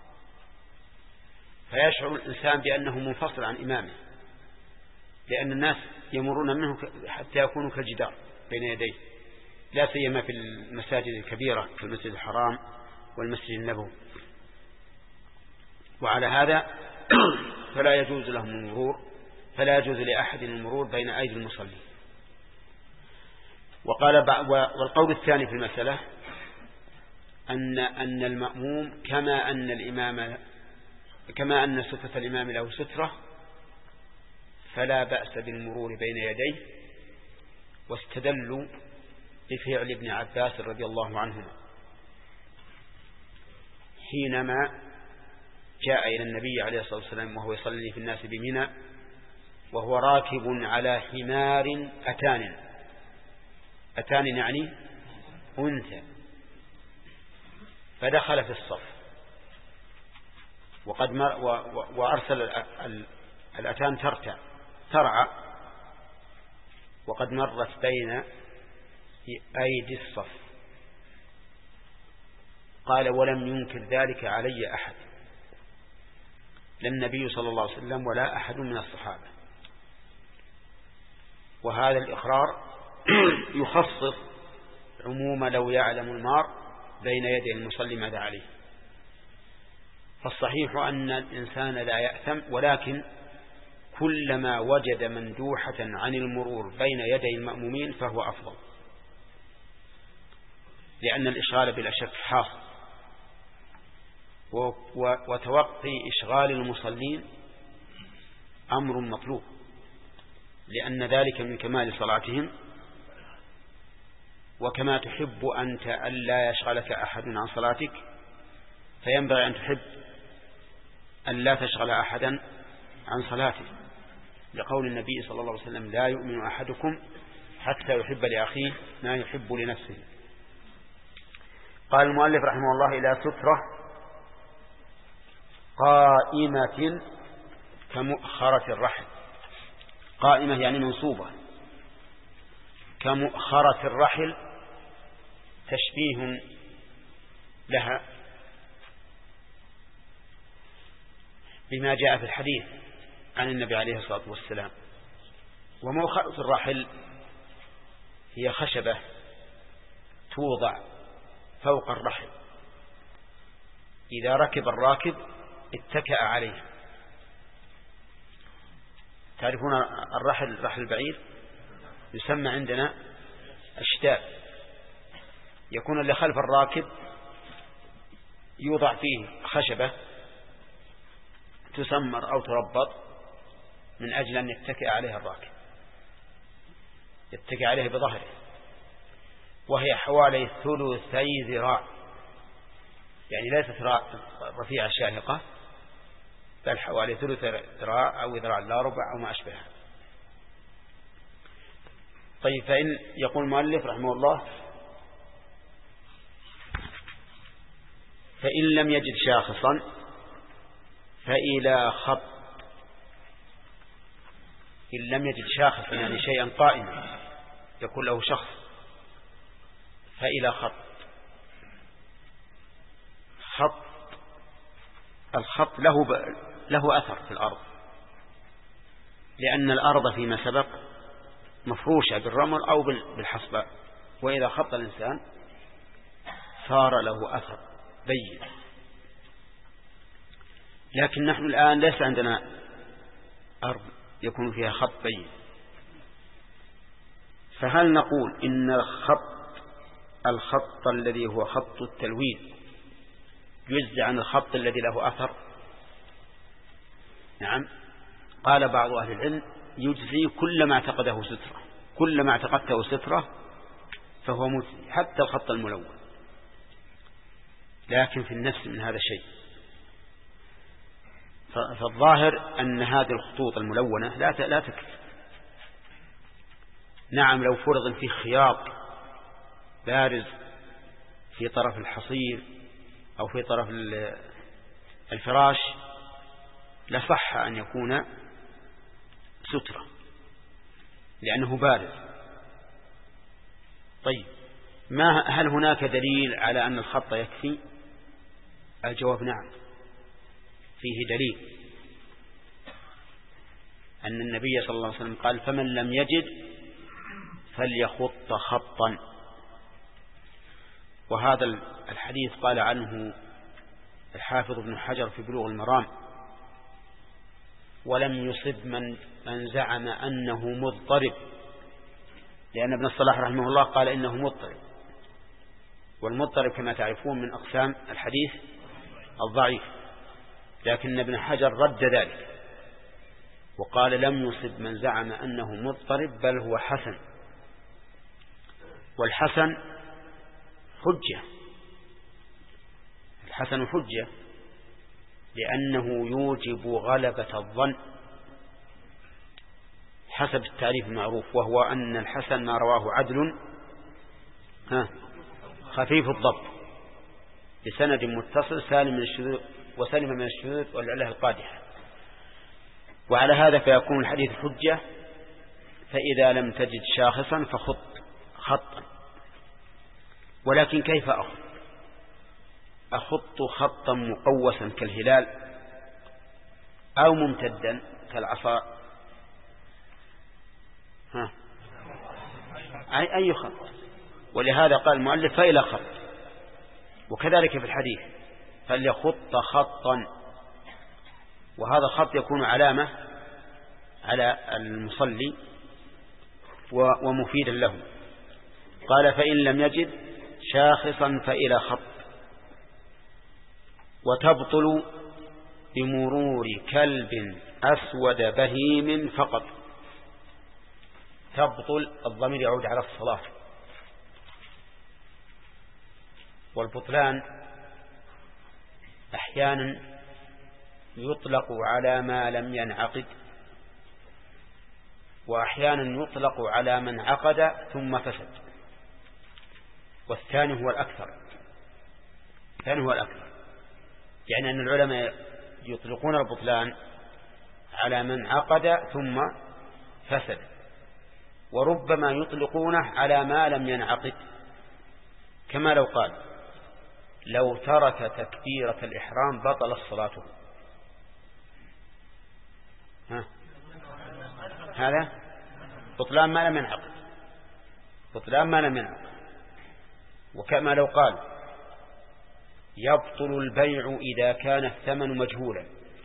فيشعر الإنسان بأنه منفصل عن إمامه، لأن الناس يمرون منه حتى يكونوا كالجدار بين يديه، لا سيما في المساجد الكبيرة كالمسجد الحرام والمسجد النبوي. وعلى هذا فلا يجوز لهم المرور، فلا يجوز لأحد المرور بين أيدي المصلين. وقال والقول الثاني في المسألة أن أن المأموم كما أن الإمام كما أن سترة الإمام له سترة فلا بأس بالمرور بين يديه. واستدلوا بفعل ابن عباس رضي الله عنهما حينما جاء إلى النبي عليه الصلاة والسلام وهو يصلي في الناس بمنى وهو راكب على حمار أتان أتان يعني أنثى، فدخل في الصف وقد مر و و وأرسل الأتان ترتع ترعى وقد مرت بين أيدي الصف. قال ولم ينكر ذلك علي أحد، لا النبي صلى الله عليه وسلم ولا أحد من الصحابة. وهذا الإقرار يخصص عموم لو يعلم المار بين يدي المصلي ماذا عليه. فالصحيح أن الإنسان لا يأثم، ولكن كلما وجد مندوحة عن المرور بين يدي المأمومين فهو أفضل، لأن الإشغال بلا شك حاصل، وتوقي إشغال المصلين أمر مطلوب، لأن ذلك من كمال صلاتهم. وكما تحب أنت ألا يشغلك أحد عن صلاتك فينبغي أن تحب أن لا تشغل أحدا عن صلاته، لقول النبي صلى الله عليه وسلم لا يؤمن أحدكم حتى يحب لأخيه ما يحب لنفسه. قال المؤلف رحمه الله إلى سترة قائمة كمؤخرة الرحل. قائمة يعني منصوبة، كمؤخرة الرحل تشبيه لها بما جاء في الحديث عن النبي عليه الصلاة والسلام. ومؤخرة الرحل هي خشبة توضع فوق الرحل، إذا ركب الراكب اتكأ عليه. تعرفون الرحل رحل البعير يسمى عندنا الشتاب، يكون اللي خلف الراكب يوضع فيه خشبة تسمر أو تربط من أجل أن يتكئ عليها الراكب، يتكئ عليه بظهره، وهي حوالي ثلثي ذراع، يعني ليست رفيعة شاهقة، بل حوالي ثلث ذراع أو ذراع لا ربع أو ما أشبهها. طيب، فإن يقول المؤلف رحمه الله فإن لم يجد شاخصا فإلى خط. إن لم يجد شاخصا يعني شيئا قائما يكون له شخص، فإلى خط. خط الخط له ب... له أثر في الأرض، لأن الأرض فيما سبق مفروشة بالرمل أو بالحصباء، وإذا خط الإنسان صار له أثر بين. لكن نحن الآن ليس عندنا أرض يكون فيها خط بين، فهل نقول إن الخط الخط الذي هو خط التلوين يجزي عن الخط الذي له أثر؟ نعم، قال بعض أهل العلم يجزي كل ما اعتقده سترة، كل ما اعتقدته سترة فهو مجزي، حتى الخط الملون. لكن في النفس من هذا الشيء، فالظاهر أن هذه الخطوط الملونة لا لا تكفي. نعم، لو فرض فيه خياط بارز في طرف الحصير أو في طرف الفراش لصح أن يكون سترة لأنه بارز. طيب، ما هل هناك دليل على أن الخط يكفي؟ الجواب نعم، فيه دليل أن النبي صلى الله عليه وسلم قال فمن لم يجد فليخط خطا. وهذا الحديث قال عنه الحافظ ابن حجر في بلوغ المرام ولم يصب من, من زعم أنه مضطرب، لأن ابن الصلاح رحمه الله قال إنه مضطرب، والمضطرب كما تعرفون من أقسام الحديث الضعيف، لكن ابن حجر رد ذلك وقال لم يصب من زعم أنه مضطرب بل هو حسن. والحسن حجة، الحسن حجة لأنه يوجب غلبة الظن حسب التعريف المعروف، وهو أن الحسن ما رواه عدل ها خفيف الضبط، بسند متصل سالم من الشذوذ وسلم من الشذوذ والعلة القادحة. وعلى هذا فيكون الحديث حجة. فإذا لم تجد شاخصا فخط خطا. ولكن كيف أخط؟ أخط خطا مقوسا كالهلال أو ممتدا كالعصا؟ ها أي أي خط. ولهذا قال المؤلف فإلى خط. وكذلك في الحديث فليخط خطا، وهذا خط يكون علامة على المصلي ومفيدا له. قال فإن لم يجد شاخصا فإلى خط. وتبطل بمرور كلب أسود بهيم فقط. تبطل الضمير يعود على الصلاة. والبطلان أحيانا يطلق على ما لم ينعقد، وأحيانا يطلق على من عقد ثم فسد، والثاني هو الأكثر. الثاني هو الأكثر، يعني أن العلماء يطلقون البطلان على من عقد ثم فسد، وربما يطلقونه على ما لم ينعقد، كما لو قال لو ترك تكبيرة الإحرام بطل الصلاة. ها هذا بطلان ما لم ينعقد، بطلان ما لم ينعقد. وكما لو قال يبطل البيع إذا كان الثمن مجهولا.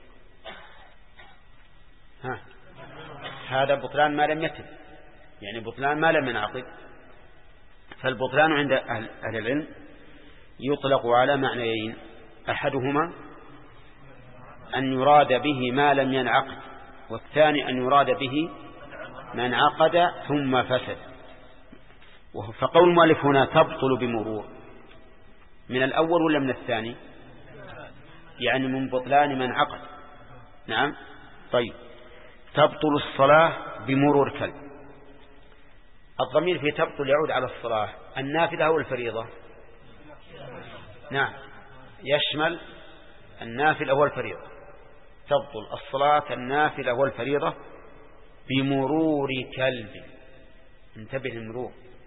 ها هذا بطلان ما لم يتم، يعني بطلان ما لم ينعقد. فالبطلان عند أهل, أهل العلم يطلق على معنيين: أحدهما أن يراد به ما لم ينعقد، والثاني أن يراد به ما انعقد ثم فسد. فقول المؤلف هنا تبطل بمرور، من الأول ولا من الثاني؟ يعني من بطلان من عقد. نعم. طيب، تبطل الصلاة بمرور كلب. الضمير في تبطل يعود على الصلاة النافلة أو الفريضة؟ نعم، يشمل النافلة والفريضة. تبطل الصلاة النافلة والفريضة بمرور كلب. انتبه للمرور،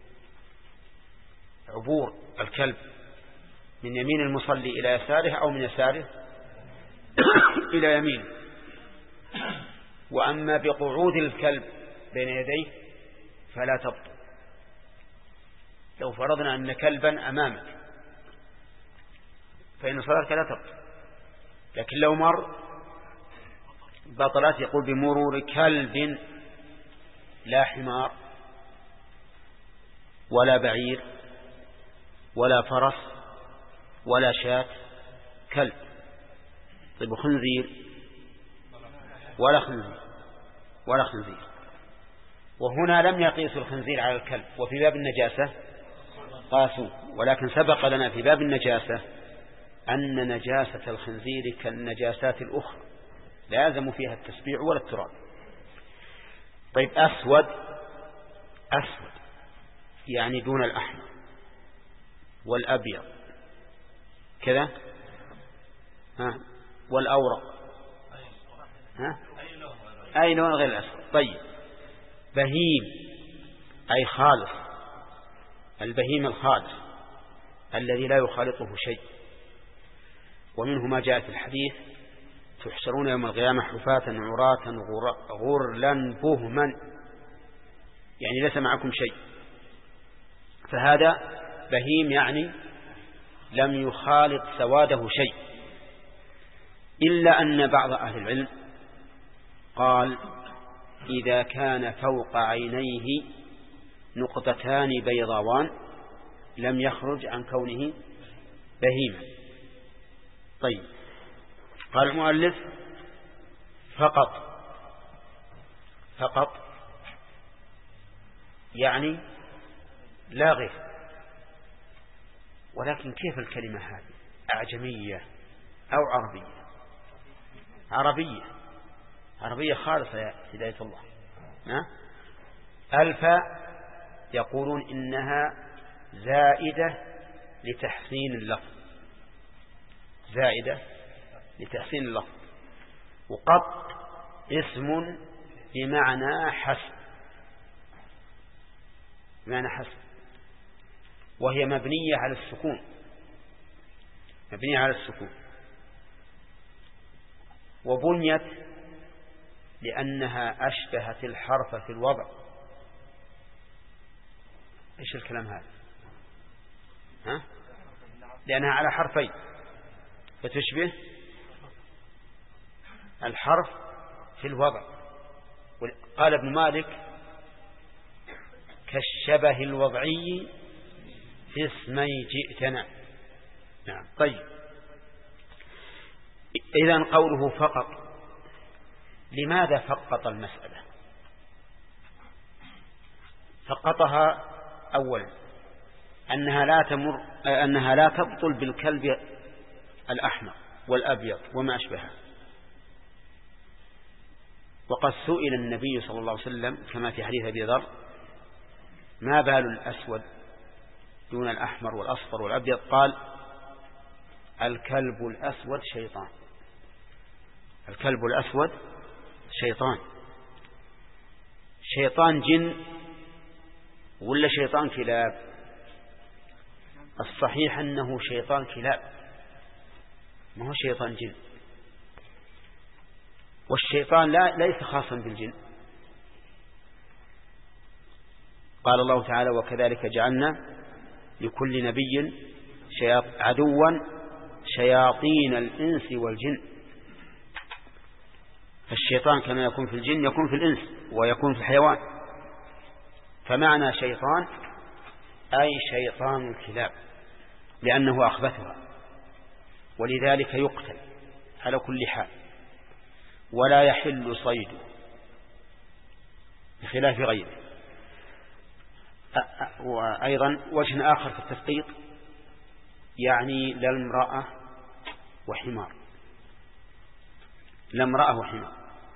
عبور الكلب من يمين المصلي إلى يساره أو من يساره إلى يمينه. وأما بقعود الكلب بين يديه فلا تبطل. لو فرضنا أن كلبا أمامك فإن صلاتك لا تبطل، لكن لو مر بطلات. يقول بمرور كلب، لا حمار ولا بعير ولا فرس ولا شاة، كلب. طيب خنزير ولا خنزير ولا خنزير. وهنا لم يقيسوا الخنزير على الكلب. وفي باب النجاسة قاسوا، ولكن سبق لنا في باب النجاسة أن نجاسة الخنزير كالنجاسات الأخرى لا يلزم فيها التسبيع ولا التراب. طيب أسود، أسود يعني دون الأحمر والأبيض كذا، ها، والأورق، ها، أي لون غير الأسود. طيب بهيم أي خالص، البهيم الخالص الذي لا يخالطه شيء. ومنه ما جاء في الحديث تحشرون يوم القيامة حفاة عراة غرلا بهما، يعني ليس معكم شيء. فهذا بهيم يعني لم يخالط سواده شيء، إلا أن بعض أهل العلم قال إذا كان فوق عينيه نقطتان بيضاوان لم يخرج عن كونه بهيما. طيب، قال المؤلف فقط. فقط يعني لا غير. ولكن كيف الكلمة هذه؟ أعجمية أو عربية؟ عربية، عربية خالصة يا هداية الله. الفاء يقولون إنها زائدة لتحسين اللفظ، زائدة لتحسين اللفظ. وقط اسم بمعنى حسب، بمعنى حسب، وهي مبنية على السكون، مبنية على السكون، وبنيت لأنها أشبهت الحرف في الوضع. إيش الكلام هذا؟ ها؟ لأنها على حرفين فتشبه الحرف في الوضع. قال ابن مالك كالشبه الوضعي في اسمي جئتنا. نعم. طيب، إذن قوله فقط، لماذا فقط المسألة؟ فقطها أولا أنها لا تمر أنها لا تبطل بالكلب الأحمر والأبيض وما أشبهه. وقد سئل النبي صلى الله عليه وسلم كما في حديث أبي ذر: ما بال الأسود دون الأحمر والأصفر والأبيض؟ قال: الكلب الأسود شيطان. الكلب الأسود شيطان. شيطان جن ولا شيطان كلاب؟ الصحيح أنه شيطان كلاب، ما هو شيطان جن. والشيطان لا ليس خاصا بالجن. قال الله تعالى: وكذلك جعلنا لكل نبي عدوا شياطين الإنس والجن. فالشيطان كما يكون في الجن يكون في الإنس ويكون في الحيوان. فمعنى شيطان أي شيطان الكلاب، لأنه أخبثها، ولذلك يقتل على كل حال ولا يحل صيده بخلاف غيره. وأيضا وجه آخر في التفقيق يعني لا المرأة وحمار، لا امرأة وحمار.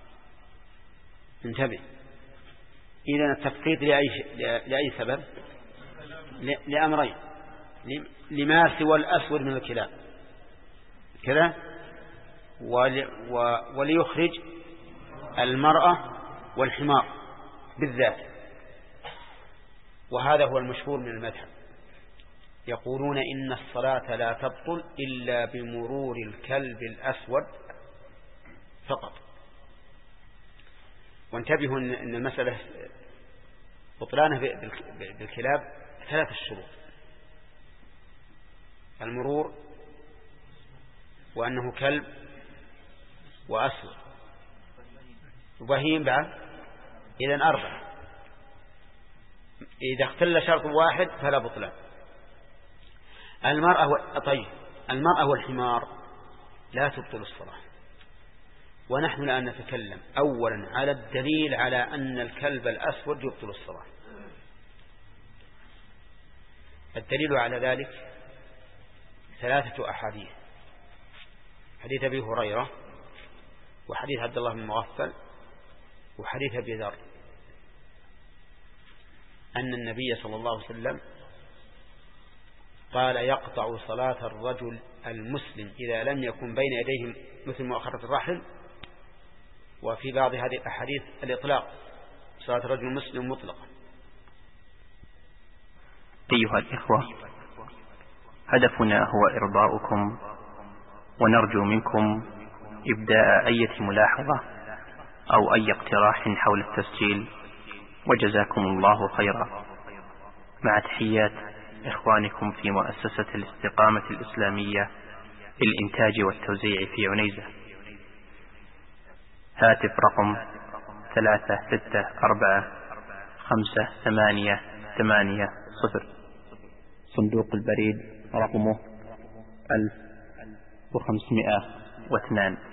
انتبه، إذن التفقيق لأي, لأي سبب؟ لأمرين: لما سوى الأسود من الكلاب كذا، وليخرج المرأة والحمار بالذات. وهذا هو المشهور من المذهب، يقولون إن الصلاة لا تبطل إلا بمرور الكلب الأسود فقط. وانتبهوا أن المسألة بطلانها بالكلاب ثلاث الشروط: المرور، وأنه كلب، وأسود، وبهيم بعد. إذن أربعة. إذا اختل شرط واحد فلا بطلان. المرأة و... طيب المرأة والحمار لا تبطل الصلاة. ونحن الآن نتكلم أولا على الدليل على أن الكلب الأسود يبطل الصلاة. الدليل على ذلك ثلاثة أحاديث: حديث أبي هريرة، وحديث عبد الله بن مغفل، وحديث أبي ذر، أن النبي صلى الله عليه وسلم قال: يقطع صلاة الرجل المسلم إذا لم يكن بين يديه مثل مؤخرة الرحل. وفي بعض هذه الأحاديث الإطلاق: صلاة الرجل المسلم مطلقا. أيها الإخوة، هدفنا هو إرضاؤكم، ونرجو منكم إبداء أي ملاحظة أو أي اقتراح حول التسجيل، وجزاكم الله خيرا. مع تحيات إخوانكم في مؤسسة الاستقامة الإسلامية للإنتاج والتوزيع في عنيزة. هاتف رقم ثلاثة ستة أربعة خمسة ثمانية ثمانية صفر. صندوق البريد رقمه ألف وخمسمائة واثنان.